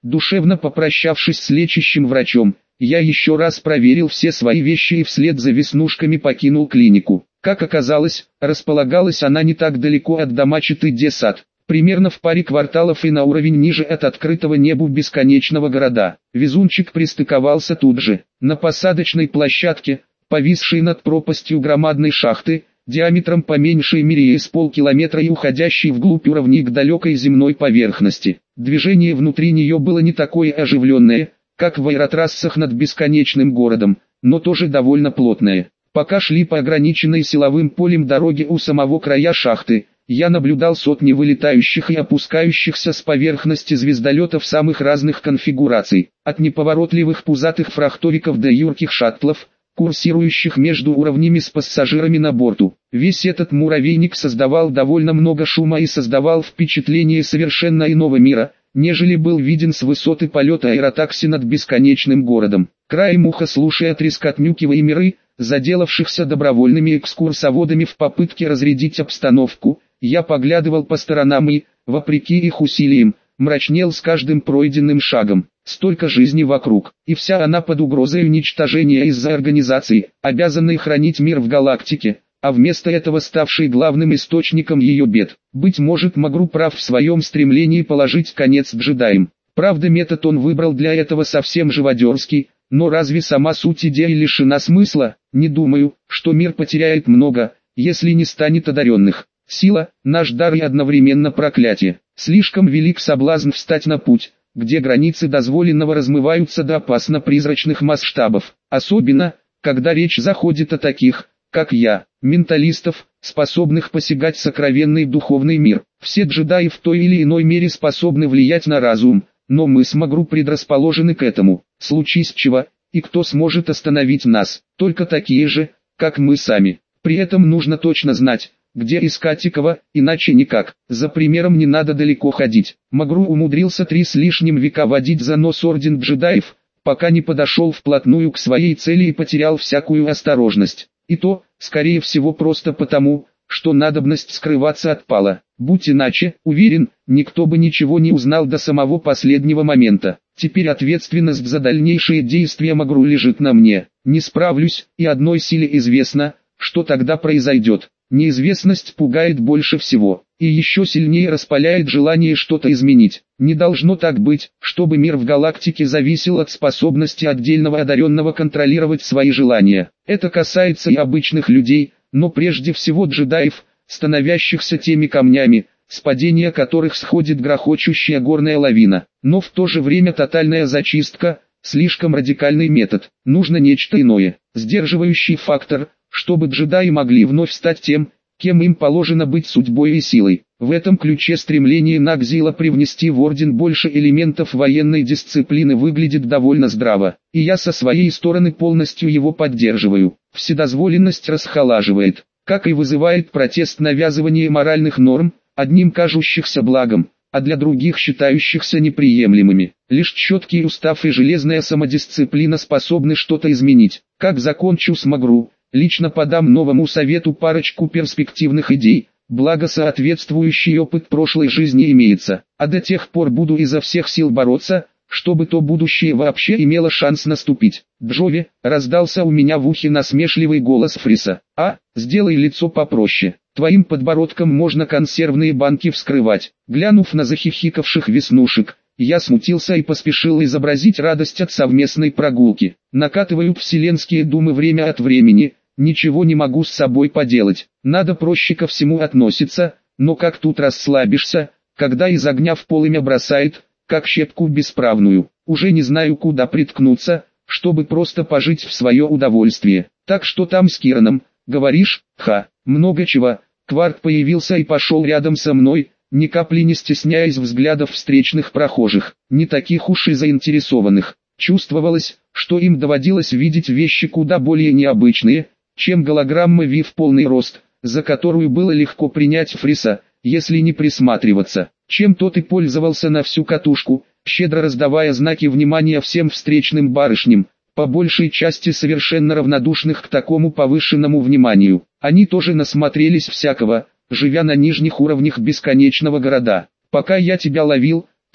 Душевно попрощавшись с лечащим врачом, я еще раз проверил все свои вещи и вслед за веснушками покинул клинику. Как оказалось, располагалась она не так далеко от дома Читы Десад, примерно в паре кварталов и на уровень ниже от открытого небу бесконечного города. Везунчик пристыковался тут же, на посадочной площадке, повисшей над пропастью громадной шахты, диаметром по меньшей мере из полкилометра и уходящей вглубь уровней к далекой земной поверхности. Движение внутри нее было не такое оживленное, как в аэротрассах над бесконечным городом, но тоже довольно плотное. Пока шли по ограниченной силовым полем дороги у самого края шахты, я наблюдал сотни вылетающих и опускающихся с поверхности звездолетов самых разных конфигураций, от неповоротливых пузатых фрахториков до юрких шаттлов, курсирующих между уровнями с пассажирами на борту. Весь этот муравейник создавал довольно много шума и создавал впечатление совершенно иного мира, нежели был виден с высоты полета аэротакси над бесконечным городом. Краем уха слушая трескотню киваймеры, заделавшихся добровольными экскурсоводами в попытке разрядить обстановку, я поглядывал по сторонам и, вопреки их усилиям, мрачнел с каждым пройденным шагом. Столько жизни вокруг, и вся она под угрозой уничтожения из-за организации, обязанной хранить мир в галактике, а вместо этого ставшей главным источником ее бед. Быть может, Магру прав в своем стремлении положить конец джедаям. Правда, метод он выбрал для этого совсем живодерский, но разве сама суть идеи лишена смысла? Не думаю, что мир потеряет много, если не станет одаренных. Сила – наш дар и одновременно проклятие. Слишком велик соблазн встать на путь, где границы дозволенного размываются до опасно призрачных масштабов. Особенно, когда речь заходит о таких, как я, менталистов, способных посягать сокровенный духовный мир. Все джедаи в той или иной мере способны влиять на разум, но мы с Магру предрасположены к этому. Случись чего, и кто сможет остановить нас? Только такие же, как мы сами. При этом нужно точно знать, где искать и кого, иначе никак. За примером не надо далеко ходить. Магру умудрился 3 с лишним века водить за нос орден джедаев, пока не подошел вплотную к своей цели и потерял всякую осторожность. И то, скорее всего, просто потому, что надобность скрываться отпала. Будь иначе, уверен, никто бы ничего не узнал до самого последнего момента. Теперь ответственность за дальнейшие действия Магру лежит на мне. Не справлюсь, и одной силе известно, что тогда произойдет. Неизвестность пугает больше всего, и еще сильнее распаляет желание что-то изменить. Не должно так быть, чтобы мир в галактике зависел от способности отдельного одаренного контролировать свои желания. Это касается и обычных людей, но прежде всего джедаев, становящихся теми камнями, с падения которых сходит грохочущая горная лавина. Но в то же время тотальная зачистка – слишком радикальный метод. Нужно нечто иное, сдерживающий фактор, чтобы джедаи могли вновь стать тем, кем им положено быть судьбой и силой. В этом ключе стремление Нагзила привнести в орден больше элементов военной дисциплины выглядит довольно здраво, и я со своей стороны полностью его поддерживаю. Вседозволенность расхолаживает, как и вызывает протест навязывание моральных норм, одним кажущихся благом, а для других считающихся неприемлемыми. Лишь четкий устав и железная самодисциплина способны что-то изменить. Как закончу с Магру, лично подам новому совету парочку перспективных идей, благо соответствующий опыт прошлой жизни имеется, а до тех пор буду изо всех сил бороться, чтобы то будущее вообще имело шанс наступить. Джови, раздался у меня в ухе насмешливый голос Фриса. Сделай лицо попроще, твоим подбородком можно консервные банки вскрывать. Глянув на захихикавших веснушек, я смутился и поспешил изобразить радость от совместной прогулки. Накатывают вселенские думы время от времени, ничего не могу с собой поделать. Надо проще ко всему относиться, но как тут расслабишься, когда из огня в полымя бросает, как щепку бесправную. Уже не знаю, куда приткнуться, чтобы просто пожить в свое удовольствие. Так что там с Кираном, говоришь? Много чего. Кварк появился и пошел рядом со мной, ни капли не стесняясь взглядов встречных прохожих, не таких уж и заинтересованных. Чувствовалось, что им доводилось видеть вещи куда более необычные, чем голограмма Ви в полный рост, за которую было легко принять Фриса, если не присматриваться. Чем тот и пользовался на всю катушку, щедро раздавая знаки внимания всем встречным барышням, по большей части совершенно равнодушных к такому повышенному вниманию. Они тоже насмотрелись всякого, живя на нижних уровнях бесконечного города. Пока я тебя ловил,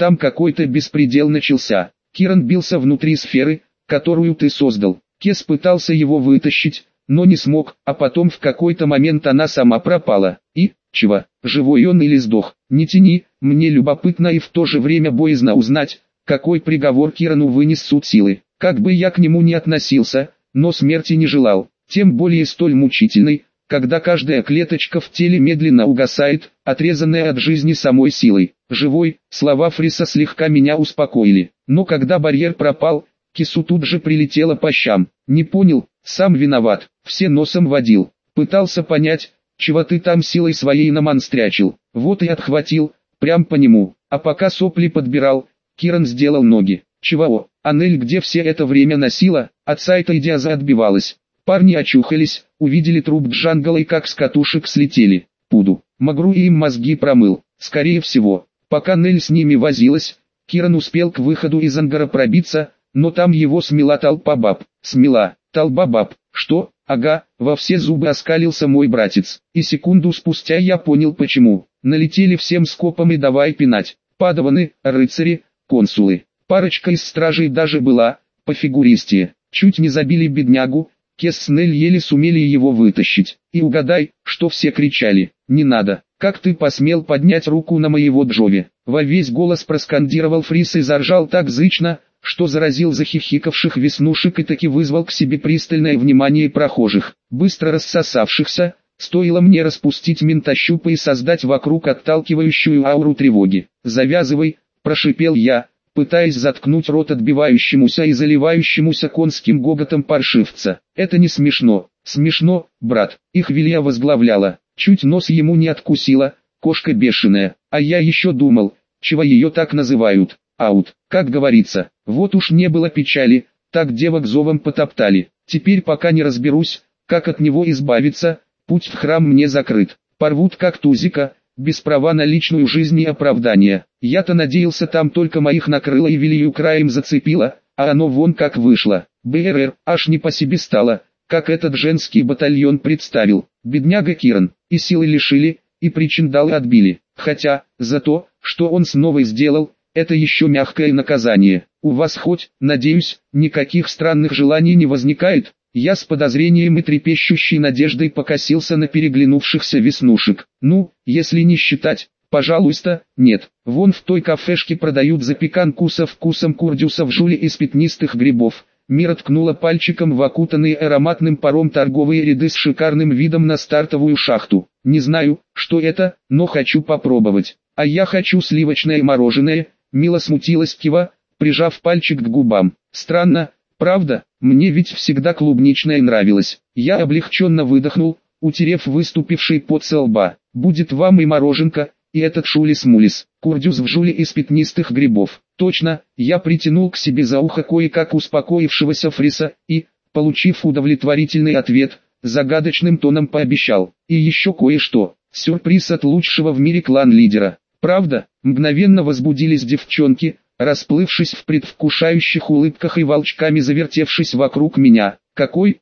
Там какой-то беспредел начался. Киран бился внутри сферы, которую ты создал. Кес пытался его вытащить, но не смог, а потом в какой-то момент она сама пропала. И, чего, живой он или сдох? Не тяни, мне любопытно и в то же время боязно узнать, какой приговор Кирану вынес суд силы. Как бы я к нему ни относился, но смерти не желал, тем более столь мучительной, когда каждая клеточка в теле медленно угасает, отрезанная от жизни самой силой. Живой, слова Фриса слегка меня успокоили, но когда барьер пропал, Кису тут же прилетело по щам. Не понял, сам виноват, все носом водил, пытался понять, чего ты там силой своей намонстрячил, вот и отхватил, прям по нему, а пока сопли подбирал, Киран сделал ноги. Чего, Анель где все это время носила, от сайта Идиаза отбивалась. Парни очухались, увидели труп Джангала и как с катушек слетели. Пуду, Магру им мозги промыл, скорее всего. Пока Нель с ними возилась, Киран успел к выходу из ангара пробиться, но там его смела толпа баб. Смела, толпа баб, что? Ага, во все зубы оскалился мой братец. И секунду спустя я понял почему. Налетели всем скопом и давай пинать. Падаваны, рыцари, консулы. Парочка из стражей даже была, по фигуристе. Чуть не забили беднягу, Кес с Нель еле сумели его вытащить. И угадай, что все кричали. Не надо, как ты посмел поднять руку на моего Джови? Во весь голос проскандировал Фрис и заржал так зычно, что заразил захихикавших веснушек и таки вызвал к себе пристальное внимание прохожих, быстро рассосавшихся. Стоило мне распустить ментощупы и создать вокруг отталкивающую ауру тревоги. «Завязывай», – прошипел я, пытаясь заткнуть рот отбивающемуся и заливающемуся конским гоготом паршивца. «Это не смешно». «Смешно, брат». Их Вилья возглавляла, чуть нос ему не откусила, кошка бешеная. А я еще думал, чего ее так называют. Аут, как говорится. Вот уж не было печали, так девок зовом потоптали. Теперь пока не разберусь, как от него избавиться, путь в храм мне закрыт. Порвут как тузика, без права на личную жизнь и оправдания. Я-то надеялся, там только моих накрыло и Вилью краем зацепило, а оно вон как вышло. БРР, аж не по себе стало, как этот женский батальон представил. Бедняга Киран, и силы лишили, и причиндалы отбили. Хотя, за то, что он снова сделал, это еще мягкое наказание. У вас хоть, надеюсь, никаких странных желаний не возникает? Я с подозрением и трепещущей надеждой покосился на переглянувшихся веснушек. Ну, если не считать, пожалуйста, нет. Вон в той кафешке продают запеканку со вкусом курдюса в жуле из пятнистых грибов. Мира ткнула пальчиком в окутанные ароматным паром торговые ряды с шикарным видом на стартовую шахту. Не знаю, что это, но хочу попробовать. А я хочу сливочное мороженое. Мила смутилась Кива, прижав пальчик к губам. Странно, правда, мне ведь всегда клубничное нравилось. Я облегченно выдохнул, утерев выступивший пот со лба. Будет вам и мороженка, и этот шулис-мулис, курдюс в жуле из пятнистых грибов. Точно, я притянул к себе за ухо кое-как успокоившегося Фриса и, получив удовлетворительный ответ, загадочным тоном пообещал. И еще кое-что, сюрприз от лучшего в мире клан-лидера. Правда, мгновенно возбудились девчонки, расплывшись в предвкушающих улыбках и волчками завертевшись вокруг меня. Какой,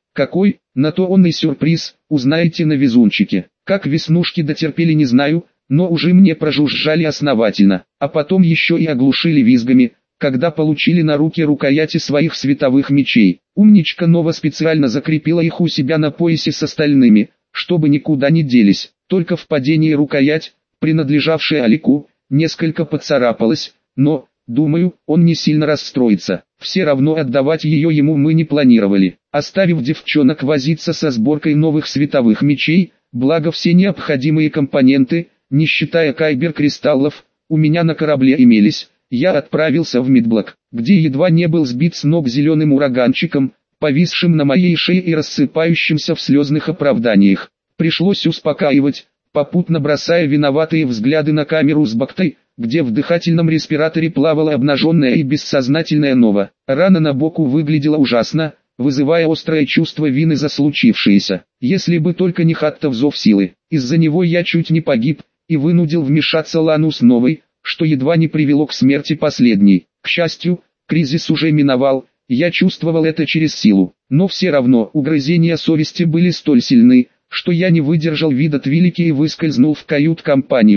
на то он и сюрприз, узнаете на везунчике. Как веснушки дотерпели не знаю, но уже мне прожужжали основательно, а потом еще и оглушили визгами, когда получили на руки рукояти своих световых мечей. Умничка Нова специально закрепила их у себя на поясе с остальными, чтобы никуда не делись, только в падении рукоять, принадлежавшая Алику, несколько поцарапалась, но, думаю, он не сильно расстроится. Все равно отдавать ее ему мы не планировали. Оставив девчонок возиться со сборкой новых световых мечей, благо все необходимые компоненты, не считая кайбер-кристаллов, у меня на корабле имелись, я отправился в Мидблок, где едва не был сбит с ног зеленым ураганчиком, повисшим на моей шее и рассыпающимся в слезных оправданиях. Пришлось успокаивать, попутно бросая виноватые взгляды на камеру с Бактой, где в дыхательном респираторе плавала обнаженная и бессознательная Нова. Рана на боку выглядела ужасно, вызывая острое чувство вины за случившееся. Если бы только не Хаттов зов силы, из-за него я чуть не погиб, и вынудил вмешаться Лану с Новой, что едва не привело к смерти последней. К счастью, кризис уже миновал, я чувствовал это через силу, но все равно угрызения совести были столь сильны, что я не выдержал вида Твилики и выскользнул в кают-компанию,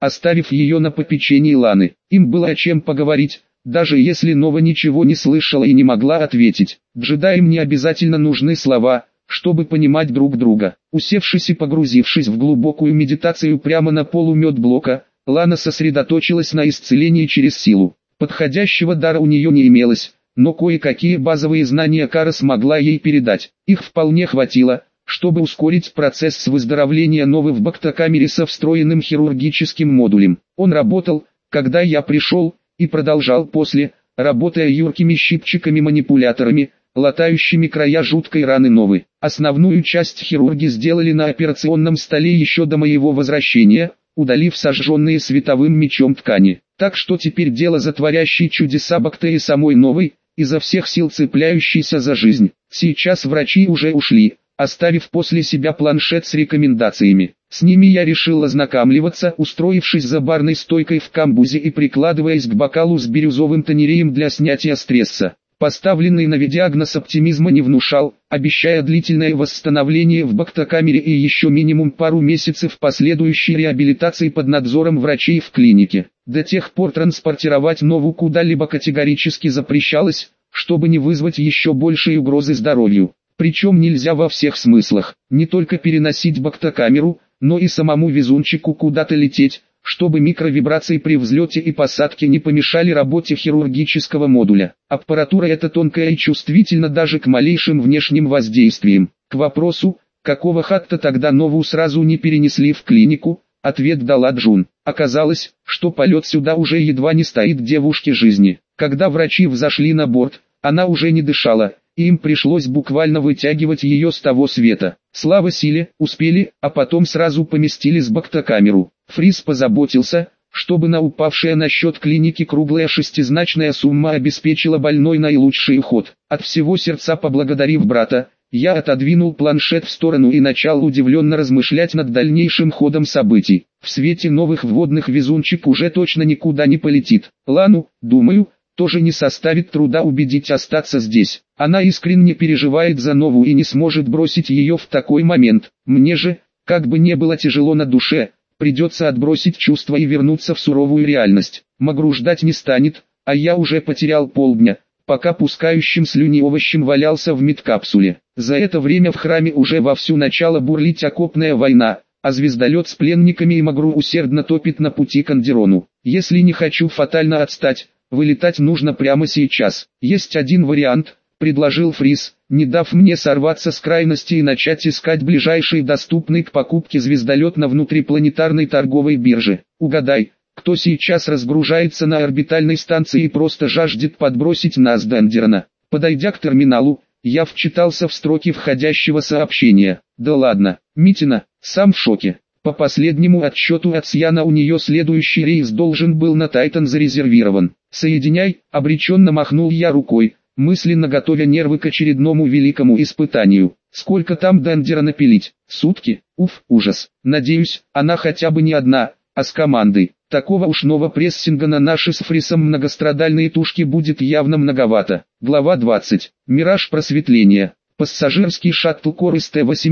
оставив ее на попечении Ланы. Им было о чем поговорить, даже если Нова ничего не слышала и не могла ответить. Джедаям не обязательно нужны слова, чтобы понимать друг друга. Усевшись и погрузившись в глубокую медитацию прямо на полу медблока, Лана сосредоточилась на исцелении через силу. Подходящего дара у нее не имелось, но кое-какие базовые знания Кара смогла ей передать. Их вполне хватило, чтобы ускорить процесс выздоровления Новы в бактокамере со встроенным хирургическим модулем. Он работал, когда я пришел, и продолжал после, работая юркими щипчиками-манипуляторами, латающими края жуткой раны Новы. Основную часть хирурги сделали на операционном столе еще до моего возвращения, удалив сожженные световым мечом ткани. Так что теперь дело за творящей чудеса бактерии самой Новой, изо всех сил цепляющейся за жизнь. Сейчас врачи уже ушли, оставив после себя планшет с рекомендациями. С ними я решил ознакомливаться, устроившись за барной стойкой в камбузе и прикладываясь к бокалу с бирюзовым тонереем для снятия стресса. Поставленный на диагноз оптимизма не внушал, обещая длительное восстановление в бактокамере и еще минимум пару месяцев последующей реабилитации под надзором врачей в клинике. До тех пор транспортировать Нову куда-либо категорически запрещалось, чтобы не вызвать еще большей угрозы здоровью. Причем нельзя во всех смыслах, не только переносить бактокамеру, но и самому везунчику куда-то лететь, чтобы микровибрации при взлете и посадке не помешали работе хирургического модуля. Аппаратура эта тонкая и чувствительна даже к малейшим внешним воздействиям. К вопросу, какого хатта тогда Нову сразу не перенесли в клинику, ответ дала Джун. Оказалось, что полет сюда уже едва не стоит девушке жизни. Когда врачи взошли на борт, она уже не дышала, и им пришлось буквально вытягивать ее с того света. Слава силе, успели, а потом сразу поместили в бактокамеру. Фриз позаботился, чтобы на упавшее на счет клиники круглая шестизначная сумма обеспечила больной наилучший уход. От всего сердца поблагодарив брата, я отодвинул планшет в сторону и начал удивленно размышлять над дальнейшим ходом событий. В свете новых вводных везунчик уже точно никуда не полетит. Лану, думаю, тоже не составит труда убедить остаться здесь. Она искренне переживает за Нову и не сможет бросить ее в такой момент. Мне же, как бы не было тяжело на душе, придется отбросить чувства и вернуться в суровую реальность. Магру ждать не станет, а я уже потерял полдня, пока пускающим слюни овощем валялся в медкапсуле. За это время в храме уже вовсю начала бурлить окопная война, а звездолет с пленниками и Магру усердно топит на пути к Андерону. Если не хочу фатально отстать, вылетать нужно прямо сейчас. Есть один вариант, предложил Фриз, не дав мне сорваться с крайности и начать искать ближайший доступный к покупке звездолет на внутрипланетарной торговой бирже. Угадай, кто сейчас разгружается на орбитальной станции и просто жаждет подбросить нас до Андерона. Подойдя к терминалу, я вчитался в строки входящего сообщения. Да ладно, Митина, сам в шоке. По последнему отсчету от Сьяна у нее следующий рейс должен был на Тайтан зарезервирован. Соединяй, обреченно махнул я рукой, мысленно готовя нервы к очередному великому испытанию. Сколько там до Андерона пилить? Сутки? Уф, ужас. Надеюсь, она хотя бы не одна, а с командой. Такого ушного прессинга на наши с Фрисом многострадальные тушки будет явно многовато. Глава 20. Мираж просветления. Пассажирский шаттл Корыс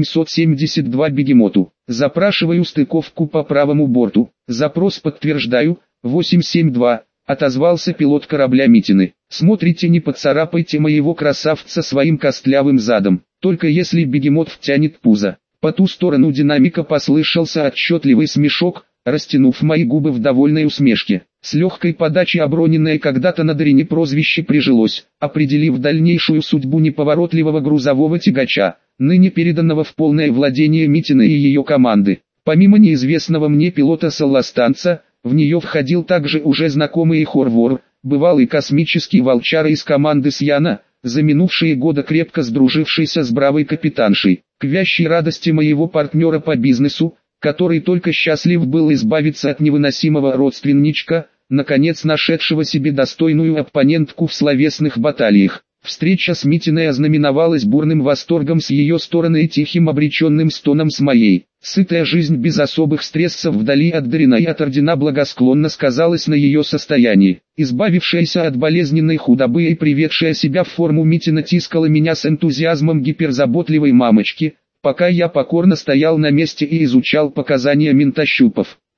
Т-872 Бегемоту. Запрашиваю стыковку по правому борту. Запрос подтверждаю. 872. Отозвался пилот корабля Митины. Смотрите, не поцарапайте моего красавца своим костлявым задом. Только если бегемот втянет пузо. По ту сторону динамика послышался отчетливый смешок, растянув мои губы в довольной усмешке. С легкой подачи оброненное когда-то на Дарине прозвище прижилось, определив дальнейшую судьбу неповоротливого грузового тягача, ныне переданного в полное владение Митиной и ее команды. Помимо неизвестного мне пилота-солостанца, в нее входил также уже знакомый Хорвор, бывалый космический волчара из команды Сьяна, за минувшие годы крепко сдружившийся с бравой капитаншей. К вящей радости моего партнера по бизнесу, который только счастлив был избавиться от невыносимого родственничка, наконец нашедшего себе достойную оппонентку в словесных баталиях. Встреча с Митиной ознаменовалась бурным восторгом с ее стороны и тихим обреченным стоном с моей. Сытая жизнь без особых стрессов вдали от Дарина и от ордена благосклонно сказалась на ее состоянии. Избавившаяся от болезненной худобы и приведшая себя в форму Митина тискала меня с энтузиазмом гиперзаботливой мамочки, пока я покорно стоял на месте и изучал показания ментощупов.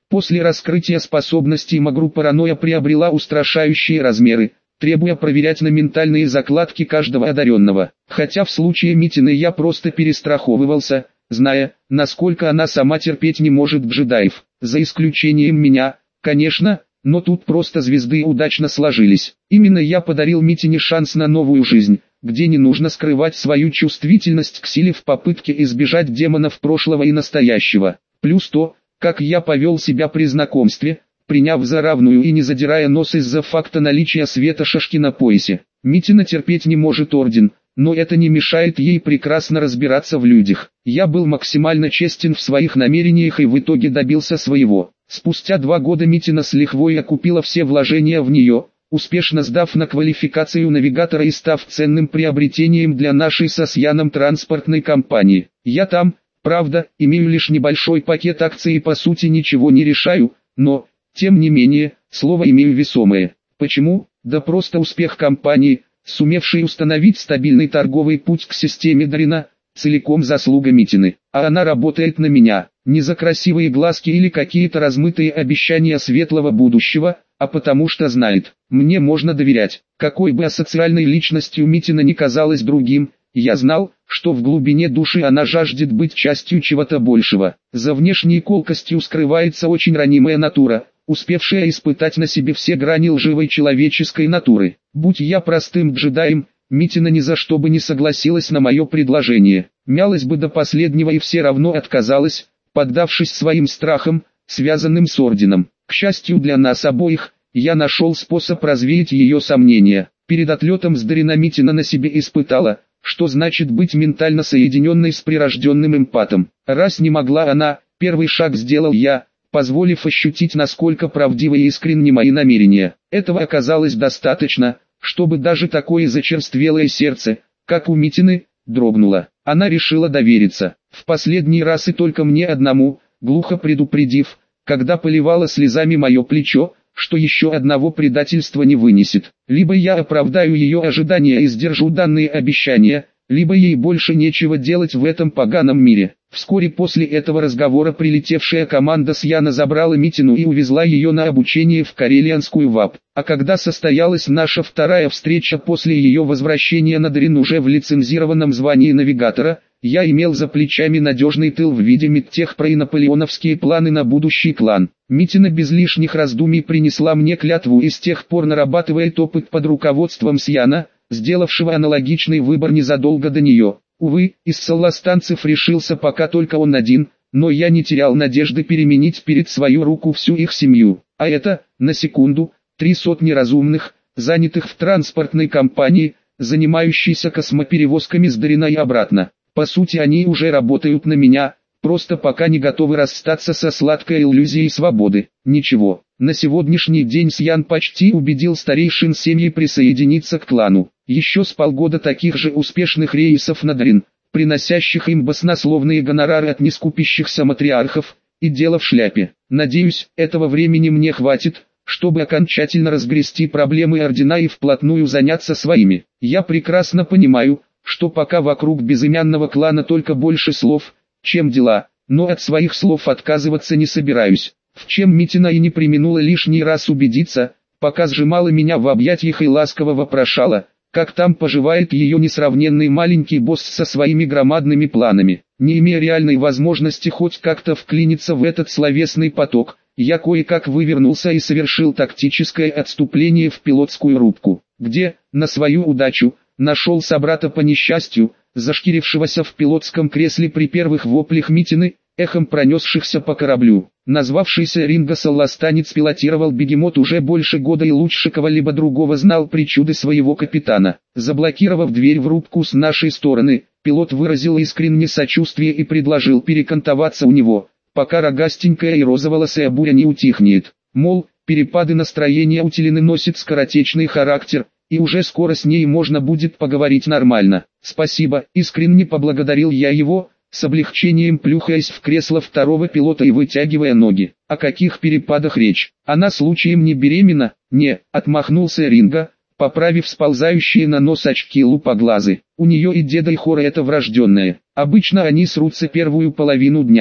После раскрытия способностей Магру паранойя приобрела устрашающие размеры, требуя проверять на ментальные закладки каждого одаренного. Хотя в случае Митины я просто перестраховывался, зная, насколько она сама терпеть не может джедаев. За исключением меня, конечно, но тут просто звезды удачно сложились. Именно я подарил Митине шанс на новую жизнь, где не нужно скрывать свою чувствительность к силе в попытке избежать демонов прошлого и настоящего. Плюс то, как я повел себя при знакомстве, приняв за равную и не задирая нос из-за факта наличия света шашки на поясе. Митина терпеть не может орден, но это не мешает ей прекрасно разбираться в людях. Я был максимально честен в своих намерениях и в итоге добился своего. Спустя 2 года Митина с лихвой окупила все вложения в нее, успешно сдав на квалификацию навигатора и став ценным приобретением для нашей со Сьяном транспортной компании. Я там, правда, имею лишь небольшой пакет акций и по сути ничего не решаю, но, тем не менее, слово имею весомое. Почему? Да просто успех компании, сумевшей установить стабильный торговый путь к системе Дарина, целиком заслуга Митины. А она работает на меня, не за красивые глазки или какие-то размытые обещания светлого будущего, а потому что знает, мне можно доверять. Какой бы асоциальной личностью Митина ни казалась другим, я знал, что в глубине души она жаждет быть частью чего-то большего. За внешней колкостью скрывается очень ранимая натура, успевшая испытать на себе все грани лживой человеческой натуры. Будь я простым джедаем, Митина ни за что бы не согласилась на мое предложение. Мялась бы до последнего и все равно отказалась, поддавшись своим страхам, связанным с орденом. К счастью для нас обоих, я нашел способ развеять ее сомнения. Перед отлетом с Дарина Митина на себе испытала, что значит быть ментально соединенной с прирожденным эмпатом. Раз не могла она, первый шаг сделал я, позволив ощутить, насколько правдивы и искренни мои намерения. Этого оказалось достаточно, чтобы даже такое зачерствелое сердце, как у Митины, дрогнуло. Она решила довериться. В последний раз и только мне одному, глухо предупредив, когда поливала слезами мое плечо, что еще одного предательства не вынесет. Либо я оправдаю ее ожидания и сдержу данные обещания, либо ей больше нечего делать в этом поганом мире. Вскоре после этого разговора прилетевшая команда Сьяна забрала Митину и увезла ее на обучение в Карелианскую ВАП. А когда состоялась наша вторая встреча после ее возвращения на Дарин уже в лицензированном звании навигатора, я имел за плечами надежный тыл в виде медтехпро и наполеоновские планы на будущий клан. Митина без лишних раздумий принесла мне клятву и с тех пор нарабатывает опыт под руководством Сьяна, сделавшего аналогичный выбор незадолго до нее. Увы, из солластанцев решился пока только он один, но я не терял надежды переменить перед свою руку всю их семью. А это, на секунду, 300 разумных, занятых в транспортной компании, занимающейся космоперевозками с Дарина и обратно. По сути они уже работают на меня, просто пока не готовы расстаться со сладкой иллюзией свободы. Ничего, на сегодняшний день Сьян почти убедил старейшин семьи присоединиться к клану. Еще с полгода таких же успешных рейсов на Дарин, приносящих им баснословные гонорары от нескупящихся матриархов, и дело в шляпе. Надеюсь, этого времени мне хватит, чтобы окончательно разгрести проблемы ордена и вплотную заняться своими. Я прекрасно понимаю, что пока вокруг безымянного клана только больше слов, чем дела, но от своих слов отказываться не собираюсь. В чем Митина и не преминула лишний раз убедиться, пока сжимала меня в объятиях и ласково вопрошала, как там поживает ее несравненный маленький босс со своими громадными планами. Не имея реальной возможности хоть как-то вклиниться в этот словесный поток, я кое-как вывернулся и совершил тактическое отступление в пилотскую рубку, где, на свою удачу, нашел собрата по несчастью, зашкирившегося в пилотском кресле при первых воплях Митины, эхом пронесшихся по кораблю. Назвавшийся Ринго солластанец пилотировал бегемот уже больше года и лучше кого-либо другого знал причуды своего капитана. Заблокировав дверь в рубку с нашей стороны, пилот выразил искреннее сочувствие и предложил перекантоваться у него, пока рогастенькая и розоволосая буря не утихнет. Мол, перепады настроения у Телены носят скоротечный характер, и уже скоро с ней можно будет поговорить нормально. Спасибо, искренне поблагодарил я его, с облегчением плюхаясь в кресло второго пилота и вытягивая ноги. О каких перепадах речь? Она случаем не беременна? Не, отмахнулся Ринго, поправив сползающие на нос очки лупоглазы. У нее и деда и хора это врожденное. Обычно они срутся первую половину дня.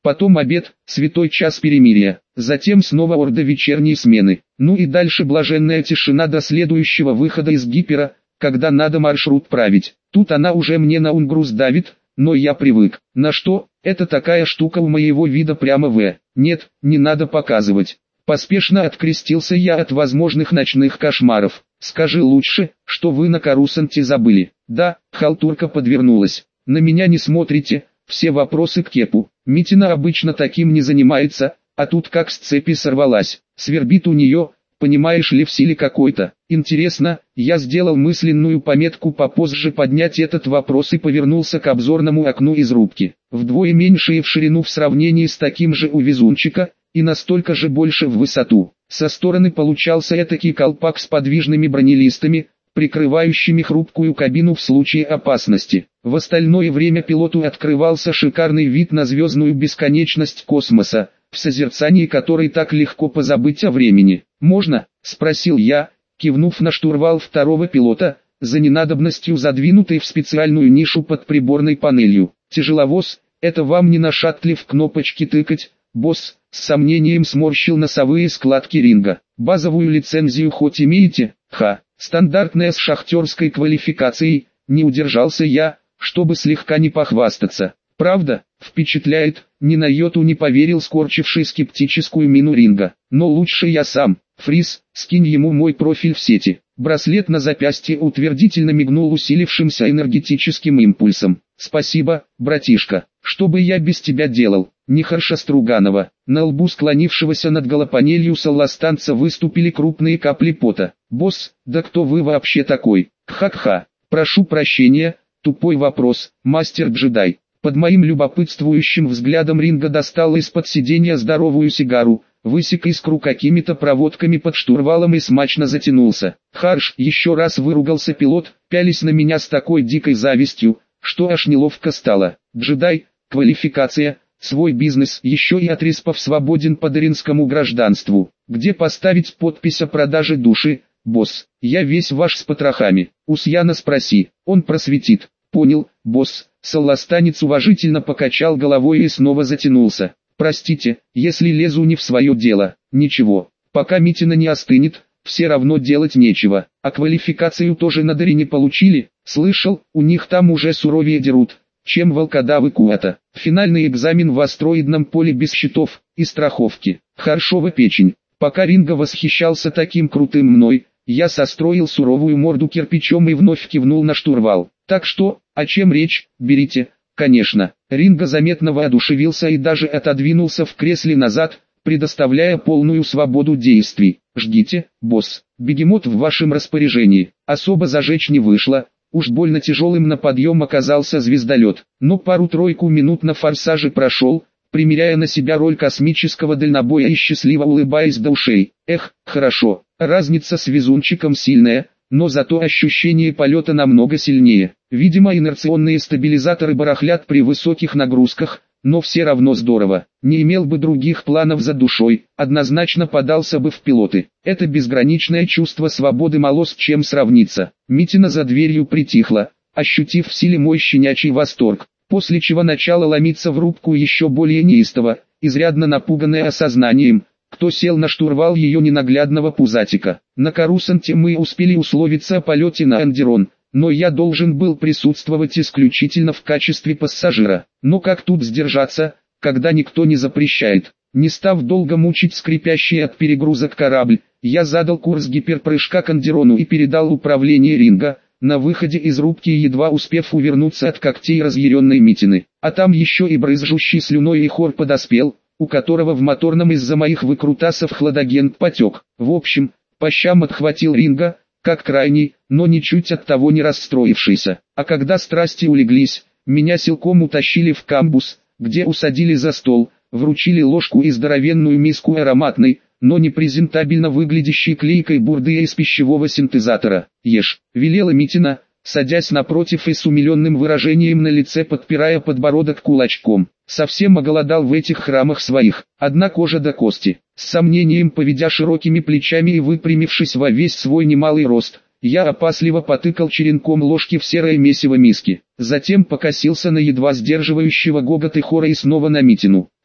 Потом обед, святой час перемирия. Затем снова орда вечерней смены. Ну и дальше блаженная тишина до следующего выхода из гипера, когда надо маршрут править. Тут она уже мне на унгрус давит, но я привык. На что? Это такая штука у моего вида прямо в. Нет, не надо показывать. Поспешно открестился я от возможных ночных кошмаров. Скажи лучше, что вы на Карусанте забыли. Да, халтурка подвернулась. На меня не смотрите, все вопросы к Кепу. Митина обычно таким не занимается, а тут как с цепи сорвалась. Свербит у нее, понимаешь ли, в силе какой-то. Интересно, я сделал мысленную пометку попозже поднять этот вопрос и повернулся к обзорному окну из рубки. Вдвое меньше и в ширину в сравнении с таким же у везунчика, и настолько же больше в высоту. Со стороны получался этакий колпак с подвижными бронелистами, прикрывающими хрупкую кабину в случае опасности. В остальное время пилоту открывался шикарный вид на звездную бесконечность космоса, в созерцании которой так легко позабыть о времени. «Можно?» – спросил я, кивнув на штурвал второго пилота, за ненадобностью задвинутый в специальную нишу под приборной панелью. «Тяжеловоз, это вам не на шаттле в кнопочки тыкать, босс», с сомнением сморщил носовые складки Ринга. «Базовую лицензию хоть имеете?» «Ха, стандартная с шахтерской квалификацией», не удержался я, чтобы слегка не похвастаться. «Правда, впечатляет», ни на йоту не поверил скорчивший скептическую мину Ринга. «Но лучше я сам. Фриз, скинь ему мой профиль в сети». Браслет на запястье утвердительно мигнул усилившимся энергетическим импульсом. «Спасибо, братишка. Что бы я без тебя делал?» Нехарша Струганова. На лбу склонившегося над голопанелью салластанца выступили крупные капли пота. «Босс, да кто вы вообще такой?» «Ха-ха. Прошу прощения, тупой вопрос, мастер-джедай». Под моим любопытствующим взглядом Ринга достал из-под сиденья здоровую сигару, высек искру какими-то проводками под штурвалом и смачно затянулся. «Харш!» — еще раз выругался пилот, пялись на меня с такой дикой завистью, что аж неловко стало. «Джедай, квалификация, свой бизнес, еще и Отреспов свободен по даринскому гражданству. Где поставить подпись о продаже души, босс? Я весь ваш с потрохами. У Сьяна спроси, он просветит». «Понял, босс». Салластанец уважительно покачал головой и снова затянулся. «Простите, если лезу не в свое дело. Ничего, пока Митина не остынет, все равно делать нечего. А квалификацию тоже на Дарине получили? Слышал, у них там уже суровее дерут, чем волкодавы Куата. Финальный экзамен в астероидном поле без счетов и страховки. Харшова печень». Пока Ринга восхищался таким крутым мной, я состроил суровую морду кирпичом и вновь кивнул на штурвал. «Так что, о чем речь? Берите». «Конечно». Ринга заметно воодушевился и даже отодвинулся в кресле назад, предоставляя полную свободу действий. «Ждите, босс. Бегемот в вашем распоряжении». Особо зажечь не вышло. Уж больно тяжелым на подъем оказался звездолет. Но пару-тройку минут на форсаже прошел, примеряя на себя роль космического дальнобоя и счастливо улыбаясь до ушей. «Эх, хорошо. Разница с везунчиком сильная, но зато ощущение полета намного сильнее. Видимо, инерционные стабилизаторы барахлят при высоких нагрузках, но все равно здорово. Не имел бы других планов за душой, однозначно подался бы в пилоты. Это безграничное чувство свободы мало с чем сравниться». Митина за дверью притихла, ощутив в силе мой щенячий восторг, после чего начала ломиться в рубку еще более неистово, изрядно напуганная осознанием, кто сел на штурвал ее ненаглядного пузатика. На Карусанте мы успели условиться о полете на Андерон, но я должен был присутствовать исключительно в качестве пассажира. Но как тут сдержаться, когда никто не запрещает? Не став долго мучить скрипящий от перегрузок корабль, я задал курс гиперпрыжка к Андерону и передал управление Ринга, на выходе из рубки едва успев увернуться от когтей разъяренной Митины. А там еще и брызжущий слюной и хор подоспел, у которого в моторном из-за моих выкрутасов хладоген потек. В общем, по щам отхватил Ринга, как крайний, но ничуть от того не расстроившийся. А когда страсти улеглись, меня силком утащили в камбус, где усадили за стол, вручили ложку и здоровенную миску ароматной, но непрезентабельно выглядящей клейкой бурды из пищевого синтезатора. «Ешь», — велела Митина, садясь напротив и с умиленным выражением на лице подпирая подбородок кулачком. Совсем оголодал в этих храмах своих, одна кожа до кости. С сомнением поведя широкими плечами и выпрямившись во весь свой немалый рост, я опасливо потыкал черенком ложки в серое месиво миски. Затем покосился на едва сдерживающего гогот и хора и снова на Митину.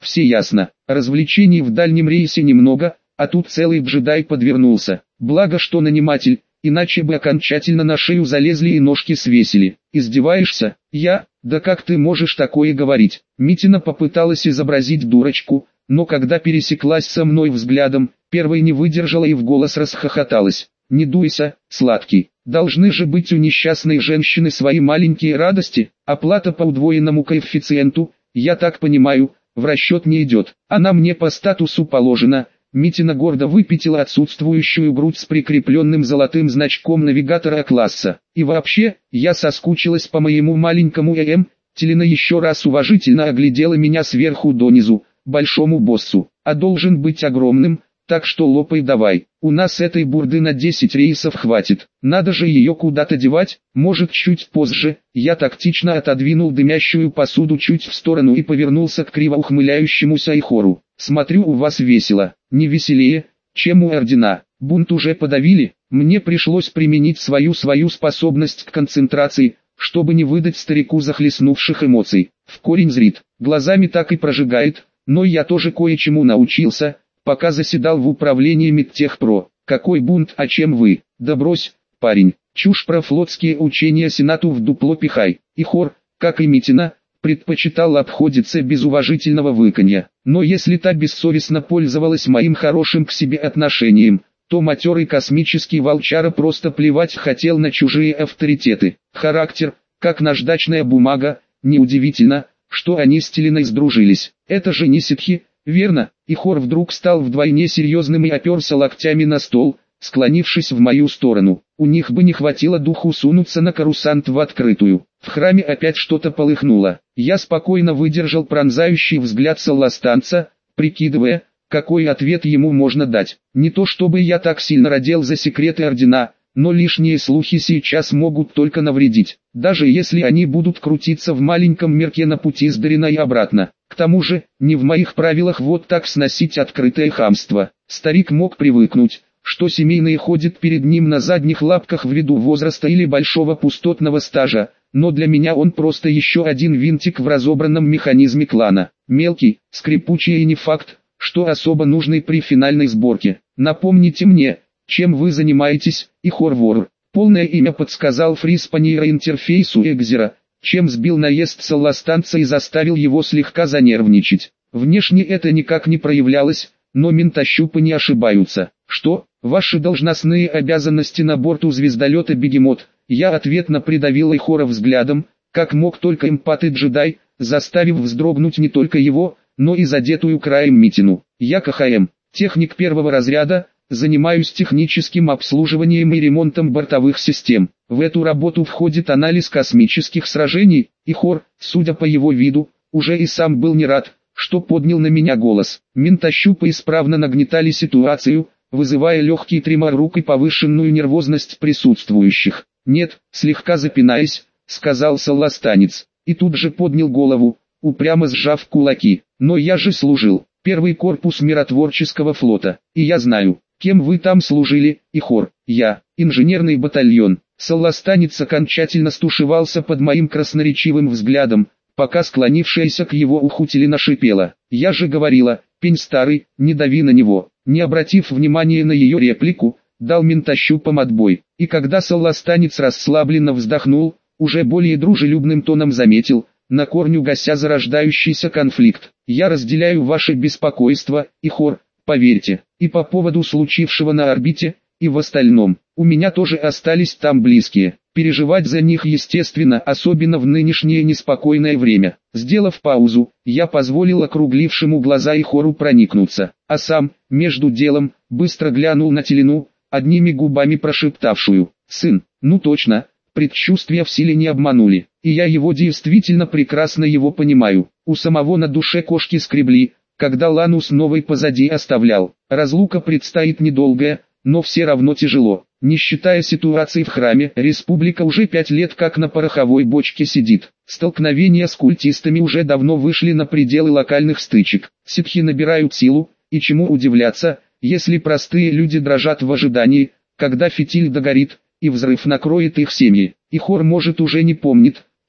все ясно. Развлечений в дальнем рейсе немного, а тут целый джедай подвернулся. Благо что наниматель, иначе бы окончательно на шею залезли и ножки свесили. Издеваешься? Я? Да как ты можешь такое говорить? Митина попыталась изобразить дурочку, но когда пересеклась со мной взглядом, первой не выдержала и в голос расхохоталась. Не дуйся, сладкий. Должны же быть у несчастной женщины свои маленькие радости. Оплата по удвоенному коэффициенту, я так понимаю, в расчет не идет. Она мне по статусу положена. Митина гордо выпятила отсутствующую грудь с прикрепленным золотым значком навигатора класса. И вообще, я соскучилась по моему маленькому Телена еще раз уважительно оглядела меня сверху донизу, большому боссу. А должен быть огромным, так что лопай давай. У нас этой бурды на 10 рейсов хватит. Надо же ее куда-то девать, может чуть позже. Я тактично отодвинул дымящую посуду чуть в сторону и повернулся к криво ухмыляющемуся Ихору. Смотрю, у вас весело. Не веселее, чем у ордена. Бунт уже подавили. Мне пришлось применить свою способность к концентрации, чтобы не выдать старику захлестнувших эмоций. В корень зрит, глазами так и прожигает, но я тоже кое-чему научился, пока заседал в управлении Медтехпро. Какой бунт, а чем вы? Да брось, парень, чушь про флотские учения Сенату в дупло пихай. Ихор, как и Митина, предпочитал обходиться без уважительного выканья. Но если та бессовестно пользовалась моим хорошим к себе отношением, то матерый космический волчара просто плевать хотел на чужие авторитеты. Характер, как наждачная бумага, неудивительно, что они с Теленой сдружились. Это же не ситхи, верно? Ихор вдруг стал вдвойне серьезным и оперся локтями на стол, склонившись в мою сторону. У них бы не хватило духу сунуться на карусант в открытую. В храме опять что-то полыхнуло. Я спокойно выдержал пронзающий взгляд солластанца, прикидывая, какой ответ ему можно дать. Не то чтобы я так сильно родил за секреты ордена, но лишние слухи сейчас могут только навредить, даже если они будут крутиться в маленьком мирке на пути с Дарина и обратно. К тому же, не в моих правилах вот так сносить открытое хамство. Старик мог привыкнуть, что семейные ходят перед ним на задних лапках ввиду возраста или большого пустотного стажа, но для меня он просто еще один винтик в разобранном механизме клана. Мелкий, скрипучий и не факт, что особо нужный при финальной сборке. Напомните мне, чем вы занимаетесь, Ихор-вор. Полное имя подсказал Фриз по нейроинтерфейсу Экзера, чем сбил наезд солластанца и заставил его слегка занервничать. Внешне это никак не проявлялось, но ментощупы не ошибаются. Что, ваши должностные обязанности на борту звездолета «Бегемот»? Я ответно придавил Ихора взглядом, как мог только эмпат и джедай, заставив вздрогнуть не только его, но и задетую краем Митину. Я КХМ, техник первого разряда, занимаюсь техническим обслуживанием и ремонтом бортовых систем. В эту работу входит анализ космических сражений. Ихор, судя по его виду, уже и сам был не рад, что поднял на меня голос. Ментощупы исправно нагнетали ситуацию, вызывая легкий тремор рук и повышенную нервозность присутствующих. «Нет», слегка запинаясь, сказал солластанец, и тут же поднял голову, упрямо сжав кулаки. «Но я же служил, первый корпус миротворческого флота, и я знаю, кем вы там служили, Ихор». «Я, инженерный батальон». Солластанец окончательно стушевался под моим красноречивым взглядом, пока склонившаяся к его уху Телена шипела. «Я же говорила, пень старый, не дави на него». Не обратив внимания на ее реплику, дал ментощупам отбой, и когда солластанец расслабленно вздохнул, уже более дружелюбным тоном заметил, на корню гася зарождающийся конфликт. «Я разделяю ваше беспокойство, Ихор, поверьте, и по поводу случившего на орбите, и в остальном. У меня тоже остались там близкие. Переживать за них естественно, особенно в нынешнее неспокойное время». Сделав паузу, я позволил округлившему глаза Ихору проникнуться, а сам, между делом, быстро глянул на Телену, одними губами прошептавшую: «Сын». Ну точно, предчувствия в силе не обманули, и я его действительно прекрасно его понимаю. У самого на душе кошки скребли, когда Ланус новый позади оставлял. Разлука предстоит недолгая, но все равно тяжело. Не считая ситуации в храме, республика уже 5 лет как на пороховой бочке сидит. Столкновения с культистами уже давно вышли на пределы локальных стычек. Ситхи набирают силу, и чему удивляться, если простые люди дрожат в ожидании, когда фитиль догорит, и взрыв накроет их семьи. Ихор может уже не помнит,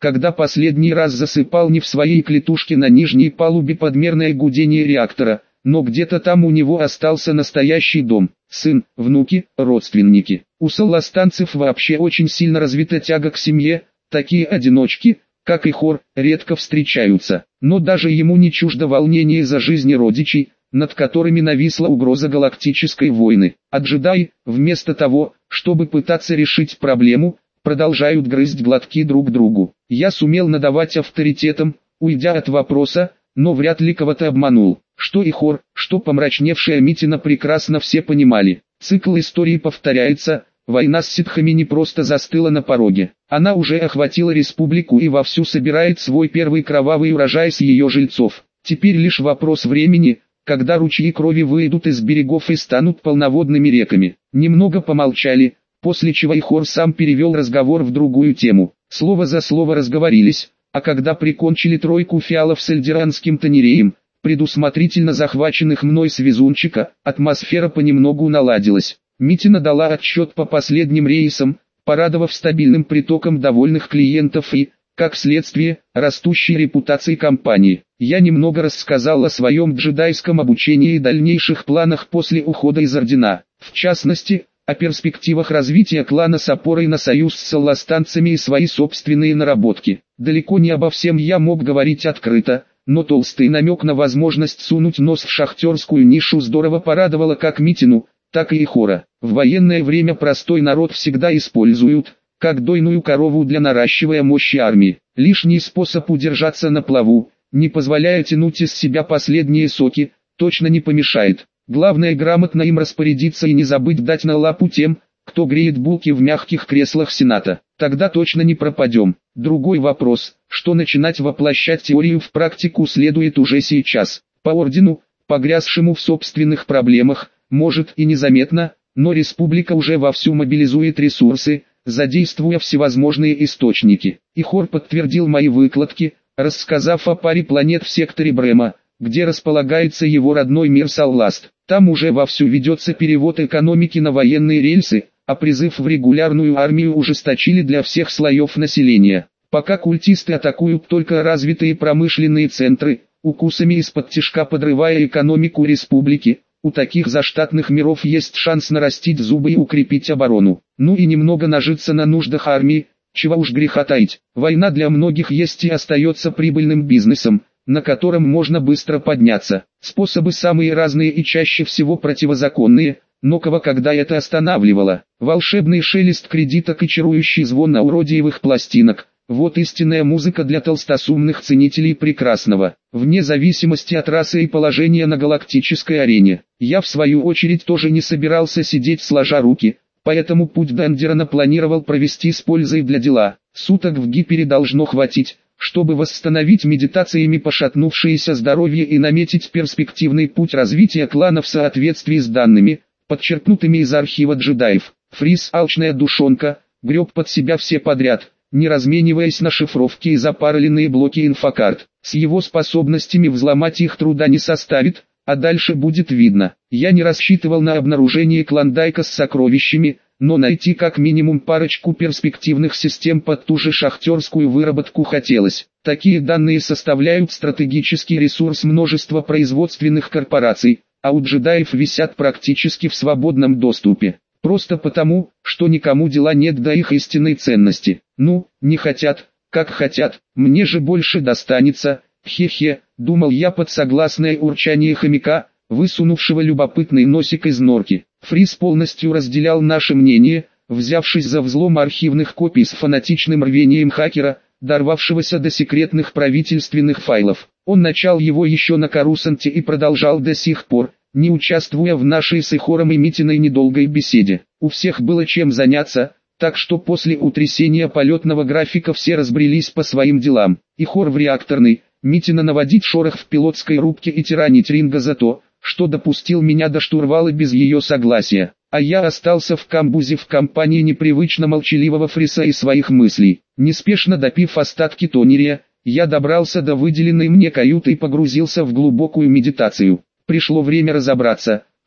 когда последний раз засыпал не в своей клетушке на нижней палубе подмерное гудение реактора, но где-то там у него остался настоящий дом, сын, внуки, родственники. У солластанцев вообще очень сильно развита тяга к семье, такие одиночки, как и Хор, редко встречаются, но даже ему не чуждо волнение за жизни родичей, над которыми нависла угроза галактической войны. А джедаи, вместо того, чтобы пытаться решить проблему, продолжают грызть глотки друг другу. Я сумел надавать авторитетом, уйдя от вопроса, но вряд ли кого-то обманул. Что и Хор, что помрачневшая Митина прекрасно все понимали. Цикл истории повторяется, война с ситхами не просто застыла на пороге. Она уже охватила республику и вовсю собирает свой первый кровавый урожай с ее жильцов. Теперь лишь вопрос времени, когда ручьи крови выйдут из берегов и станут полноводными реками. Немного помолчали, после чего Ихор сам перевел разговор в другую тему. Слово за слово разговорились, а когда прикончили тройку фиалов с эльдеранским тонереем, предусмотрительно захваченных мной с везунчика, атмосфера понемногу наладилась. Митина дала отчет по последним рейсам, порадовав стабильным притоком довольных клиентов и, как следствие, растущей репутацией компании. Я немного рассказал о своем джедайском обучении и дальнейших планах после ухода из Ордена. В частности, о перспективах развития клана с опорой на союз с солластанцами и свои собственные наработки. Далеко не обо всем я мог говорить открыто, но толстый намек на возможность сунуть нос в шахтерскую нишу здорово порадовало как Митину, так и Ихора. В военное время простой народ всегда используют, как дойную корову для наращивания мощи армии. Лишний способ удержаться на плаву, не позволяя тянуть из себя последние соки, точно не помешает. Главное грамотно им распорядиться и не забыть дать на лапу тем, кто греет булки в мягких креслах Сената. Тогда точно не пропадем. Другой вопрос, что начинать воплощать теорию в практику следует уже сейчас. По Ордену, погрязшему в собственных проблемах, может и незаметно, но республика уже вовсю мобилизует ресурсы, задействуя всевозможные источники. Ихор подтвердил мои выкладки, рассказав о паре планет в секторе Брема, где располагается его родной мир Салласт. Там уже вовсю ведется перевод экономики на военные рельсы, а призыв в регулярную армию ужесточили для всех слоев населения. Пока культисты атакуют только развитые промышленные центры, укусами из-под тишка подрывая экономику республики, у таких заштатных миров есть шанс нарастить зубы и укрепить оборону. Ну и немного нажиться на нуждах армии, чего уж греха таить. Война для многих есть и остается прибыльным бизнесом, на котором можно быстро подняться. Способы самые разные и чаще всего противозаконные, но кого когда это останавливало? Волшебный шелест кредиток и чарующий звон ауродиевых пластинок. Вот истинная музыка для толстосумных ценителей прекрасного. Вне зависимости от расы и положения на галактической арене. Я в свою очередь тоже не собирался сидеть сложа руки, поэтому путь до Андерона планировал провести с пользой для дела. Суток в Гипере должно хватить, чтобы восстановить медитациями пошатнувшееся здоровье и наметить перспективный путь развития клана в соответствии с данными, подчеркнутыми из архива джедаев. Фриз, алчная душонка, греб под себя все подряд, не размениваясь на шифровки и запароленные блоки инфокарт. С его способностями взломать их труда не составит, а дальше будет видно. Я не рассчитывал на обнаружение клондайка с сокровищами, но найти как минимум парочку перспективных систем под ту же шахтерскую выработку хотелось. Такие данные составляют стратегический ресурс множества производственных корпораций, а у джедаев висят практически в свободном доступе. Просто потому, что никому дела нет до их истинной ценности. Ну, не хотят, как хотят, мне же больше достанется, хе-хе, думал я под согласное урчание хомяка, высунувшего любопытный носик из норки. Фриз полностью разделял наше мнение, взявшись за взлом архивных копий с фанатичным рвением хакера, дорвавшегося до секретных правительственных файлов. Он начал его еще на Корусанте и продолжал до сих пор, не участвуя в нашей с Ихором и Митиной недолгой беседе. У всех было чем заняться, так что после утрясения полетного графика все разбрелись по своим делам. Ихор в реакторной, Митина наводить шорох в пилотской рубке и тиранить Ринга за то, что допустил меня до штурвала без ее согласия, а я остался в камбузе в компании непривычно молчаливого Фриса и своих мыслей. Неспешно допив остатки тонерия, я добрался до выделенной мне каюты и погрузился в глубокую медитацию. Пришло время разобраться,